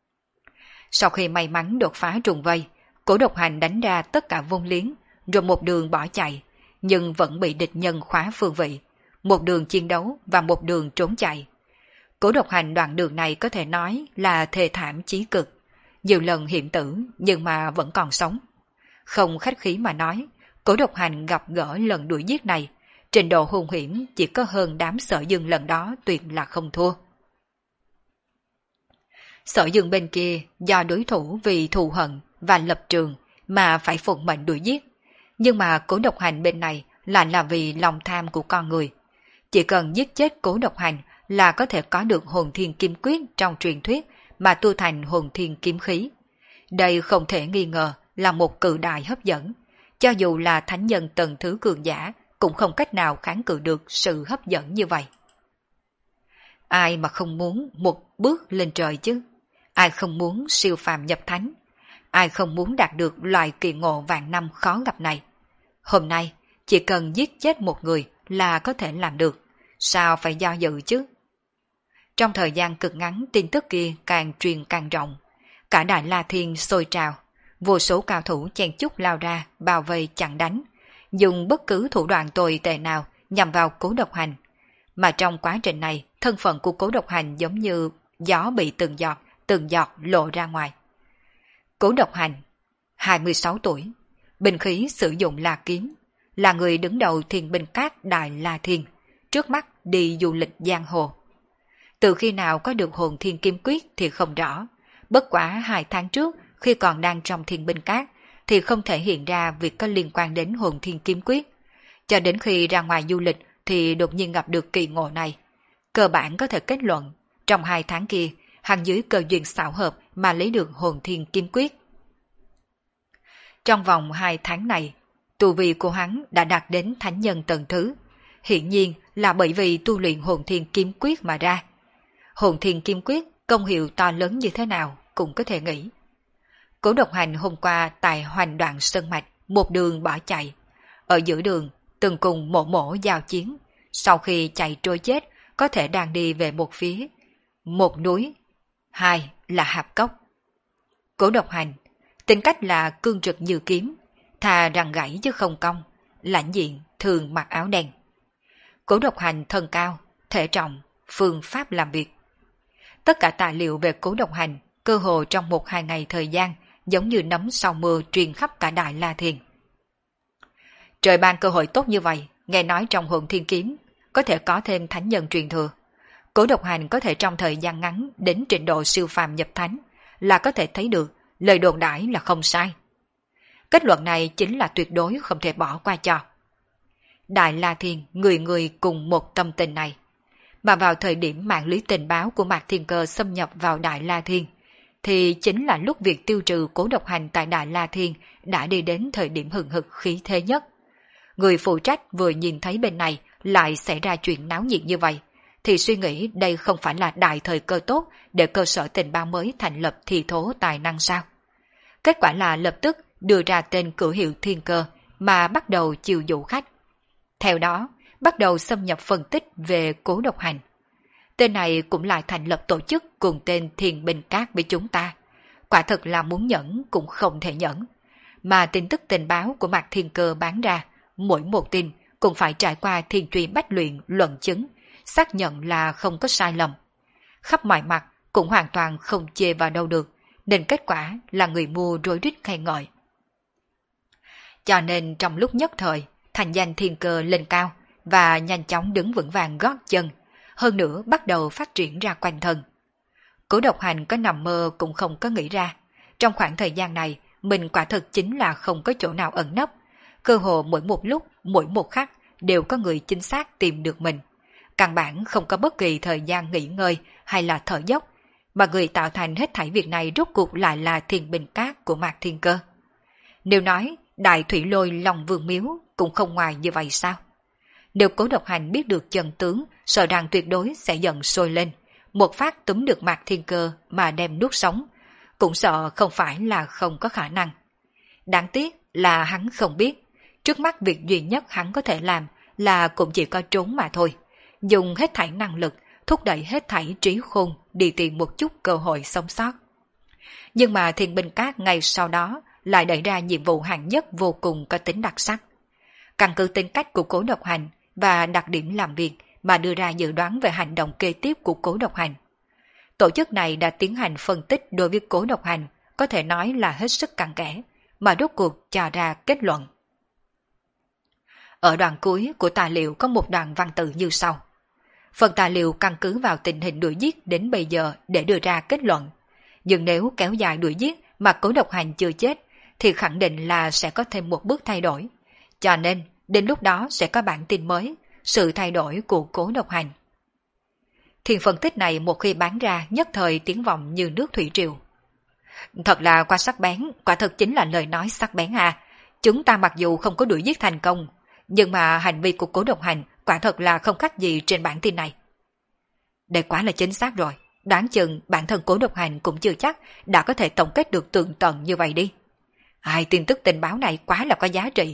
Sau khi may mắn đột phá trùng vây, Cố Độc Hành đánh ra tất cả vung liếng, rồi một đường bỏ chạy, nhưng vẫn bị địch nhân khóa phương vị, một đường chiến đấu và một đường trốn chạy. Cố Độc Hành đoạn đường này có thể nói là thê thảm chí cực, nhiều lần hiểm tử nhưng mà vẫn còn sống. Không khách khí mà nói, Cố Độc Hành gặp gỡ lần đuổi giết này, trình độ hung hiểm chỉ có hơn đám Sở Dương lần đó tuyệt là không thua. Sở Dương bên kia do đối thủ vì thù hận và lập trường mà phải phụng mệnh đuổi giết, nhưng mà Cố Độc Hành bên này lại là vì lòng tham của con người. Chỉ cần giết chết Cố Độc Hành là có thể có được hồn thiên kim quyết trong truyền thuyết mà tu thành hồn thiên kiếm khí. Đây không thể nghi ngờ là một cự đại hấp dẫn, cho dù là thánh nhân tầng thứ cường giả cũng không cách nào kháng cự được sự hấp dẫn như vậy. Ai mà không muốn một bước lên trời chứ? Ai không muốn siêu phàm nhập thánh? Ai không muốn đạt được loại kỳ ngộ vạn năm khó gặp này? Hôm nay, chỉ cần giết chết một người là có thể làm được. Sao phải do dự chứ? Trong thời gian cực ngắn, tin tức kia càng truyền càng rộng. Cả Đại La Thiên sôi trào. Vô số cao thủ chen chúc lao ra, bao vây chặn đánh. Dùng bất cứ thủ đoạn tồi tệ nào nhằm vào Cố Độc Hành. Mà trong quá trình này, thân phận của Cố Độc Hành giống như gió bị từng giọt, từng giọt lộ ra ngoài. Cố Độc Hành, hai mươi sáu tuổi, binh khí sử dụng là kiếm, là người đứng đầu Thiên Binh Các Đại La Thiên, trước mắt đi du lịch giang hồ. Từ khi nào có được hồn thiên kim quyết thì không rõ, bất quá hai tháng trước khi còn đang trong Thiên Binh Các thì không thể hiện ra việc có liên quan đến hồn thiên kim quyết. Cho đến khi ra ngoài du lịch thì đột nhiên gặp được kỳ ngộ này. Cơ bản có thể kết luận, trong hai tháng kia, hắn dưới cơ duyên xảo hợp mà lấy được hồn thiên kim quyết. Trong vòng hai tháng này, tu vi của hắn đã đạt đến thánh nhân tầng thứ, hiển nhiên là bởi vì tu luyện hồn thiên kim quyết mà ra. Hồn thiên kim quyết công hiệu to lớn như thế nào cũng có thể nghĩ. Cố Độc Hành hôm qua tại Hoành Đoạn Sơn Mạch một đường bỏ chạy, ở giữa đường từng cùng mộ mổ giao chiến, sau khi chạy trôi chết có thể đang đi về một phía, một núi, hai là hạp cốc. Cố Độc Hành tính cách là cương trực như kiếm, thà răng gãy chứ không cong, lãnh diện thường mặc áo đen. Cố Độc Hành thân cao, thể trọng, phương pháp làm việc. Tất cả tài liệu về Cố Độc Hành cơ hồ trong một hai ngày thời gian giống như nấm sau mưa truyền khắp cả Đại La Thiên. Trời ban cơ hội tốt như vậy, nghe nói trong hồn thiên kiếm có thể có thêm thánh nhân truyền thừa. Cố Độc Hành có thể trong thời gian ngắn đến trình độ siêu phàm nhập thánh là có thể thấy được lời đồn đãi là không sai. Kết luận này chính là tuyệt đối không thể bỏ qua cho. Đại La Thiên người người cùng một tâm tình này. Mà vào thời điểm mạng lưới tình báo của Mạc Thiên Cơ xâm nhập vào Đại La Thiên, thì chính là lúc việc tiêu trừ Cố Độc Hành tại Đại La Thiên đã đi đến thời điểm hừng hực khí thế nhất. Người phụ trách vừa nhìn thấy bên này lại xảy ra chuyện náo nhiệt như vậy, thì suy nghĩ đây không phải là đại thời cơ tốt để cơ sở tình báo mới thành lập thi thố tài năng sao. Kết quả là lập tức đưa ra tên cửu hiệu Thiên Cơ mà bắt đầu chiêu dụ khách. Theo đó, bắt đầu xâm nhập phân tích về Cố Độc Hành. Tên này cũng lại thành lập tổ chức cùng tên Thiên Binh Các với chúng ta. Quả thực là muốn nhẫn cũng không thể nhẫn. Mà tin tức tình báo của Mạc Thiên Cơ bán ra, mỗi một tin cũng phải trải qua thiên truy bách luyện luận chứng, xác nhận là không có sai lầm. Khắp mọi mặt cũng hoàn toàn không chê vào đâu được, nên kết quả là người mua rối rít khen ngợi. Cho nên trong lúc nhất thời, thành danh Thiên Cơ lên cao và nhanh chóng đứng vững vàng gót chân, hơn nữa bắt đầu phát triển ra quanh thân. Cố Độc Hành có nằm mơ cũng không có nghĩ ra, trong khoảng thời gian này mình quả thực chính là không có chỗ nào ẩn nấp, cơ hồ mỗi một lúc, mỗi một khắc đều có người chính xác tìm được mình. Căn bản không có bất kỳ thời gian nghỉ ngơi hay là thở dốc, mà người tạo thành hết thảy việc này rốt cuộc lại là Thiên Binh Các của Mạc Thiên Cơ. Nếu nói Đại Thủy Lôi Long Vương Miếu cũng không ngoài như vậy sao? Nếu Cố Độc Hành biết được chân tướng, sợ rằng tuyệt đối sẽ giận sôi lên, một phát túm được Mạc Thiên Cơ mà đem nuốt sống, cũng sợ không phải là không có khả năng. Đáng tiếc là hắn không biết, trước mắt việc duy nhất hắn có thể làm là cũng chỉ có trốn mà thôi, dùng hết thảy năng lực, thúc đẩy hết thảy trí khôn đi tìm một chút cơ hội sống sót. Nhưng mà Thiên Binh Các ngay sau đó lại đẩy ra nhiệm vụ hạng nhất vô cùng có tính đặc sắc. căn cứ tính cách của Cố Độc Hành và đặc điểm làm việc mà đưa ra dự đoán về hành động kế tiếp của Cố Độc Hành. Tổ chức này đã tiến hành phân tích đối với Cố Độc Hành, có thể nói là hết sức cặn kẽ, mà rốt cuộc cho ra kết luận. Ở đoạn cuối của tài liệu có một đoạn văn tự như sau. Phần tài liệu căn cứ vào tình hình đuổi giết đến bây giờ để đưa ra kết luận. Nhưng nếu kéo dài đuổi giết mà Cố Độc Hành chưa chết, thì khẳng định là sẽ có thêm một bước thay đổi. Cho nên, đến lúc đó sẽ có bản tin mới, sự thay đổi của Cố Độc Hành. Thiền phân tích này một khi bán ra nhất thời tiếng vọng như nước thủy triều. Thật là qua sắc bén, quả thực chính là lời nói sắc bén à. Chúng ta mặc dù không có đuổi giết thành công, nhưng mà hành vi của Cố Độc Hành quả thật là không khác gì trên bản tin này. Đây quá là chính xác rồi, đoán chừng bản thân Cố Độc Hành cũng chưa chắc đã có thể tổng kết được tường tận như vậy đi. Ai, tin tức tình báo này quá là có giá trị.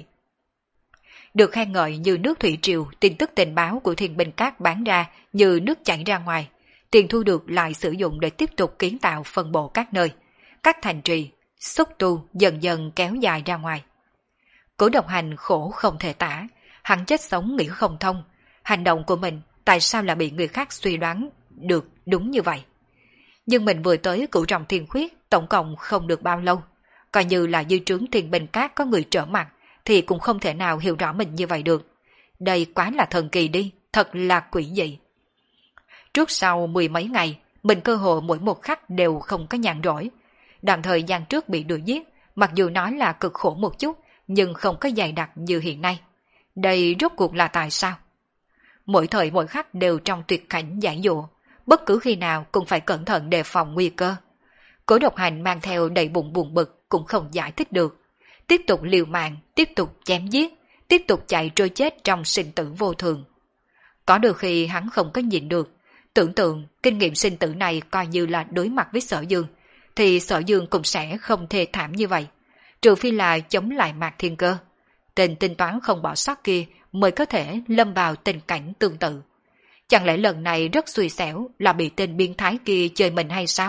Được khen ngợi như nước thủy triều, tin tức tình báo của Thiên Binh Các bán ra như nước chảy ra ngoài, tiền thu được lại sử dụng để tiếp tục kiến tạo phân bổ các nơi, các thành trì, xúc tu dần dần kéo dài ra ngoài. Cố Độc Hành khổ không thể tả, hắn chết sống nghĩ không thông, hành động của mình tại sao lại bị người khác suy đoán được đúng như vậy. Nhưng mình vừa tới Cửu Trọng Thiên Khuyết tổng cộng không được bao lâu, coi như là dư trướng Thiên Binh Các có người trở mặt thì cũng không thể nào hiểu rõ mình như vậy được. Đây quá là thần kỳ đi, thật là quỷ dị. Trước sau mười mấy ngày, mình cơ hồ mỗi một khắc đều không có nhàn rỗi. Đoạn thời gian trước bị đuổi giết, mặc dù nói là cực khổ một chút, nhưng không có dày đặc như hiện nay. Đây rốt cuộc là tại sao? Mỗi thời mỗi khắc đều trong tuyệt cảnh giải dụa, bất cứ khi nào cũng phải cẩn thận đề phòng nguy cơ. Cố Độc Hành mang theo đầy bụng buồn bực cũng không giải thích được. Tiếp tục liều mạng, tiếp tục chém giết, tiếp tục chạy trôi chết trong sinh tử vô thường. Có đôi khi hắn không có nhịn được, tưởng tượng kinh nghiệm sinh tử này coi như là đối mặt với Sở Dương, thì Sở Dương cũng sẽ không thê thảm như vậy, trừ phi là chống lại Mạc Thiên Cơ. Tên tính toán không bỏ sót kia mới có thể lâm vào tình cảnh tương tự. Chẳng lẽ lần này rất xui xẻo là bị tên biến thái kia chơi mình hay sao?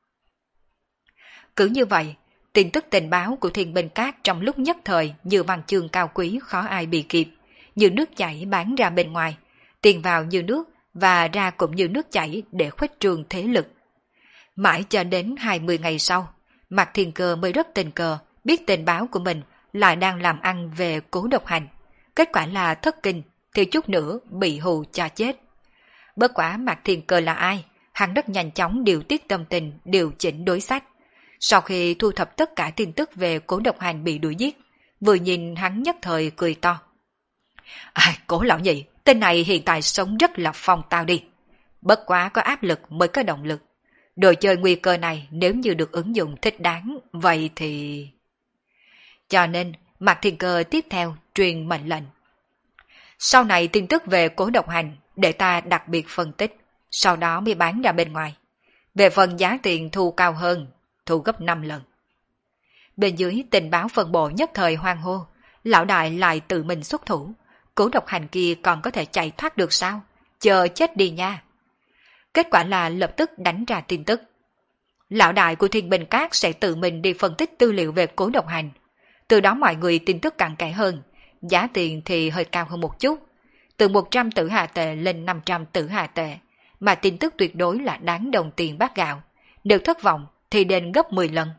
Cứ như vậy, tin tức tình báo của Thiên Binh Các trong lúc nhất thời như văn chương cao quý khó ai bị kịp, như nước chảy bán ra bên ngoài, tiền vào như nước và ra cũng như nước chảy để khuếch trương thế lực. Mãi cho đến hai mươi ngày sau, Mạc Thiên Cơ mới rất tình cờ biết tình báo của mình lại đang làm ăn về Cố Độc Hành. Kết quả là thất kinh, thì chút nữa bị hù cho chết. Bất quả Mạc Thiên Cơ là ai? Hắn rất nhanh chóng điều tiết tâm tình, điều chỉnh đối sách. Sau khi thu thập tất cả tin tức về Cố Độc Hành bị đuổi giết, vừa nhìn hắn nhất thời cười to. À, Cố lão nhị, tên này hiện tại sống rất là phong tao đi. Bất quá có áp lực mới có động lực. Đồ chơi nguy cơ này nếu như được ứng dụng thích đáng, vậy thì... Cho nên, Mạc Thiên Cơ tiếp theo truyền mệnh lệnh. Sau này tin tức về Cố Độc Hành để ta đặc biệt phân tích, sau đó mới bán ra bên ngoài. Về phần giá tiền thu cao hơn, thu gấp năm lần. Bên dưới tình báo phân bộ nhất thời hoang hô, lão đại lại tự mình xuất thủ. Cố Độc Hành kia còn có thể chạy thoát được sao? Chờ chết đi nha. Kết quả là lập tức đánh ra tin tức. Lão đại của Thiên Binh Các sẽ tự mình đi phân tích tư liệu về Cố Độc Hành. Từ đó mọi người tin tức cặn kẽ hơn, giá tiền thì hơi cao hơn một chút. Từ một trăm tử hà tệ lên năm trăm tử hà tệ, mà tin tức tuyệt đối là đáng đồng tiền bát gạo. Nếu thất vọng thì đền gấp mười lần.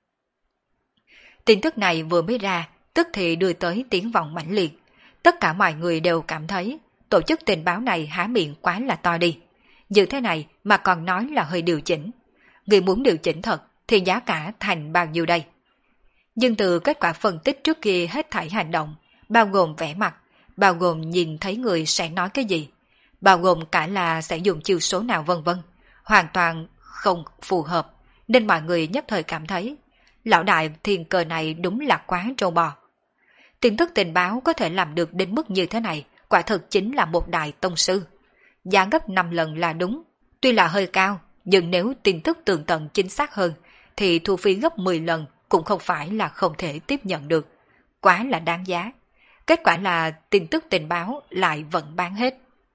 Tin tức này vừa mới ra, tức thì đưa tới tiếng vọng mãnh liệt. Tất cả mọi người đều cảm thấy tổ chức tình báo này há miệng quá là to đi. Như thế này mà còn nói là hơi điều chỉnh. Người muốn điều chỉnh thật thì giá cả thành bao nhiêu đây? Nhưng từ kết quả phân tích trước kia hết thảy hành động, bao gồm vẻ mặt, bao gồm nhìn thấy người sẽ nói cái gì, bao gồm cả là sẽ dùng chiêu số nào vân vân, hoàn toàn không phù hợp, nên mọi người nhất thời cảm thấy lão đại Thiên Cơ này đúng là quá trâu bò. Tin tức tình báo có thể làm được đến mức như thế này, quả thực chính là một đại tông sư. Giá gấp năm lần là đúng, tuy là hơi cao, nhưng nếu tin tức tường tận chính xác hơn, thì thu phí gấp mười lần cũng không phải là không thể tiếp nhận được. Quá là đáng giá. Kết quả là tin tức tình báo lại vẫn bán hết.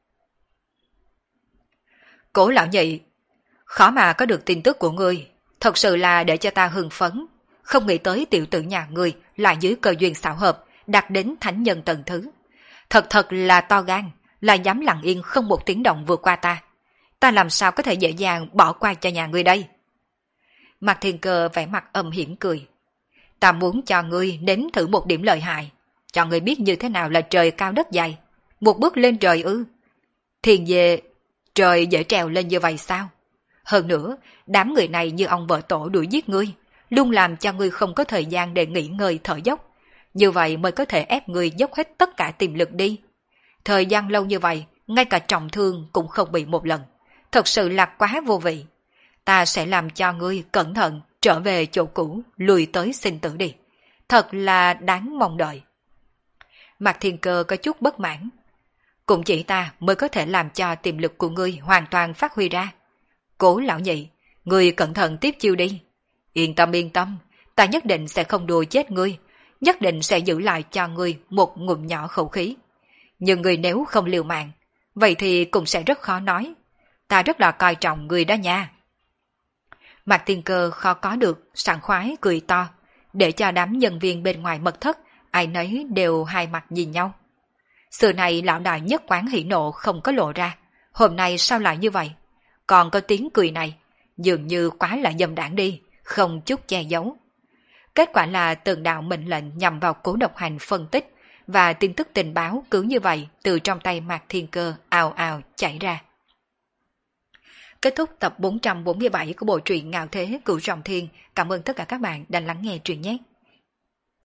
Cố lão nhị, khó mà có được tin tức của ngươi, thật sự là để cho ta hưng phấn. Không nghĩ tới tiểu tử nhà ngươi lại dưới cơ duyên xảo hợp đạt đến thánh nhân tầng thứ. Thật thật là to gan, là dám lặng yên không một tiếng động vượt qua ta. Ta làm sao có thể dễ dàng bỏ qua cho nhà ngươi đây? Mạc Thiên Cơ vẻ mặt âm hiểm cười. Ta muốn cho ngươi nếm thử một điểm lợi hại, cho ngươi biết như thế nào là trời cao đất dày. Một bước lên trời ư? Thiền về, trời dễ trèo lên như vậy sao? Hơn nữa, đám người này như ông vợ tổ đuổi giết ngươi, luôn làm cho ngươi không có thời gian để nghỉ ngơi thở dốc. Như vậy mới có thể ép ngươi dốc hết tất cả tiềm lực đi. Thời gian lâu như vậy, ngay cả trọng thương cũng không bị một lần. Thật sự là quá vô vị. Ta sẽ làm cho ngươi cẩn thận trở về chỗ cũ, lùi tới sinh tử đi. Thật là đáng mong đợi. Mạc Thiên Cơ có chút bất mãn. Cũng chỉ ta mới có thể làm cho tiềm lực của ngươi hoàn toàn phát huy ra. Cố lão nhị, ngươi cẩn thận tiếp chiêu đi. Yên tâm yên tâm, ta nhất định sẽ không đùa chết ngươi, nhất định sẽ giữ lại cho ngươi một ngụm nhỏ khẩu khí. Nhưng ngươi nếu không liều mạng, vậy thì cũng sẽ rất khó nói. Ta rất là coi trọng ngươi đó nha. Mạc Thiên Cơ khó có được, sảng khoái cười to, để cho đám nhân viên bên ngoài mật thất, ai nấy đều hai mặt nhìn nhau. Xưa này lão đại nhất quán hỉ nộ không có lộ ra, hôm nay sao lại như vậy? Còn có tiếng cười này, dường như quá là dâm đảng đi, không chút che giấu. Kết quả là từng đạo mệnh lệnh nhằm vào Cố Độc Hành phân tích, và tin tức tình báo cứ như vậy từ trong tay Mạc Thiên Cơ ào ào chảy ra. Kết thúc tập bốn trăm bốn mươi bảy của bộ truyện Ngạo Thế Cửu Trọng Thiên. Cảm ơn tất cả các bạn đã lắng nghe truyện nhé.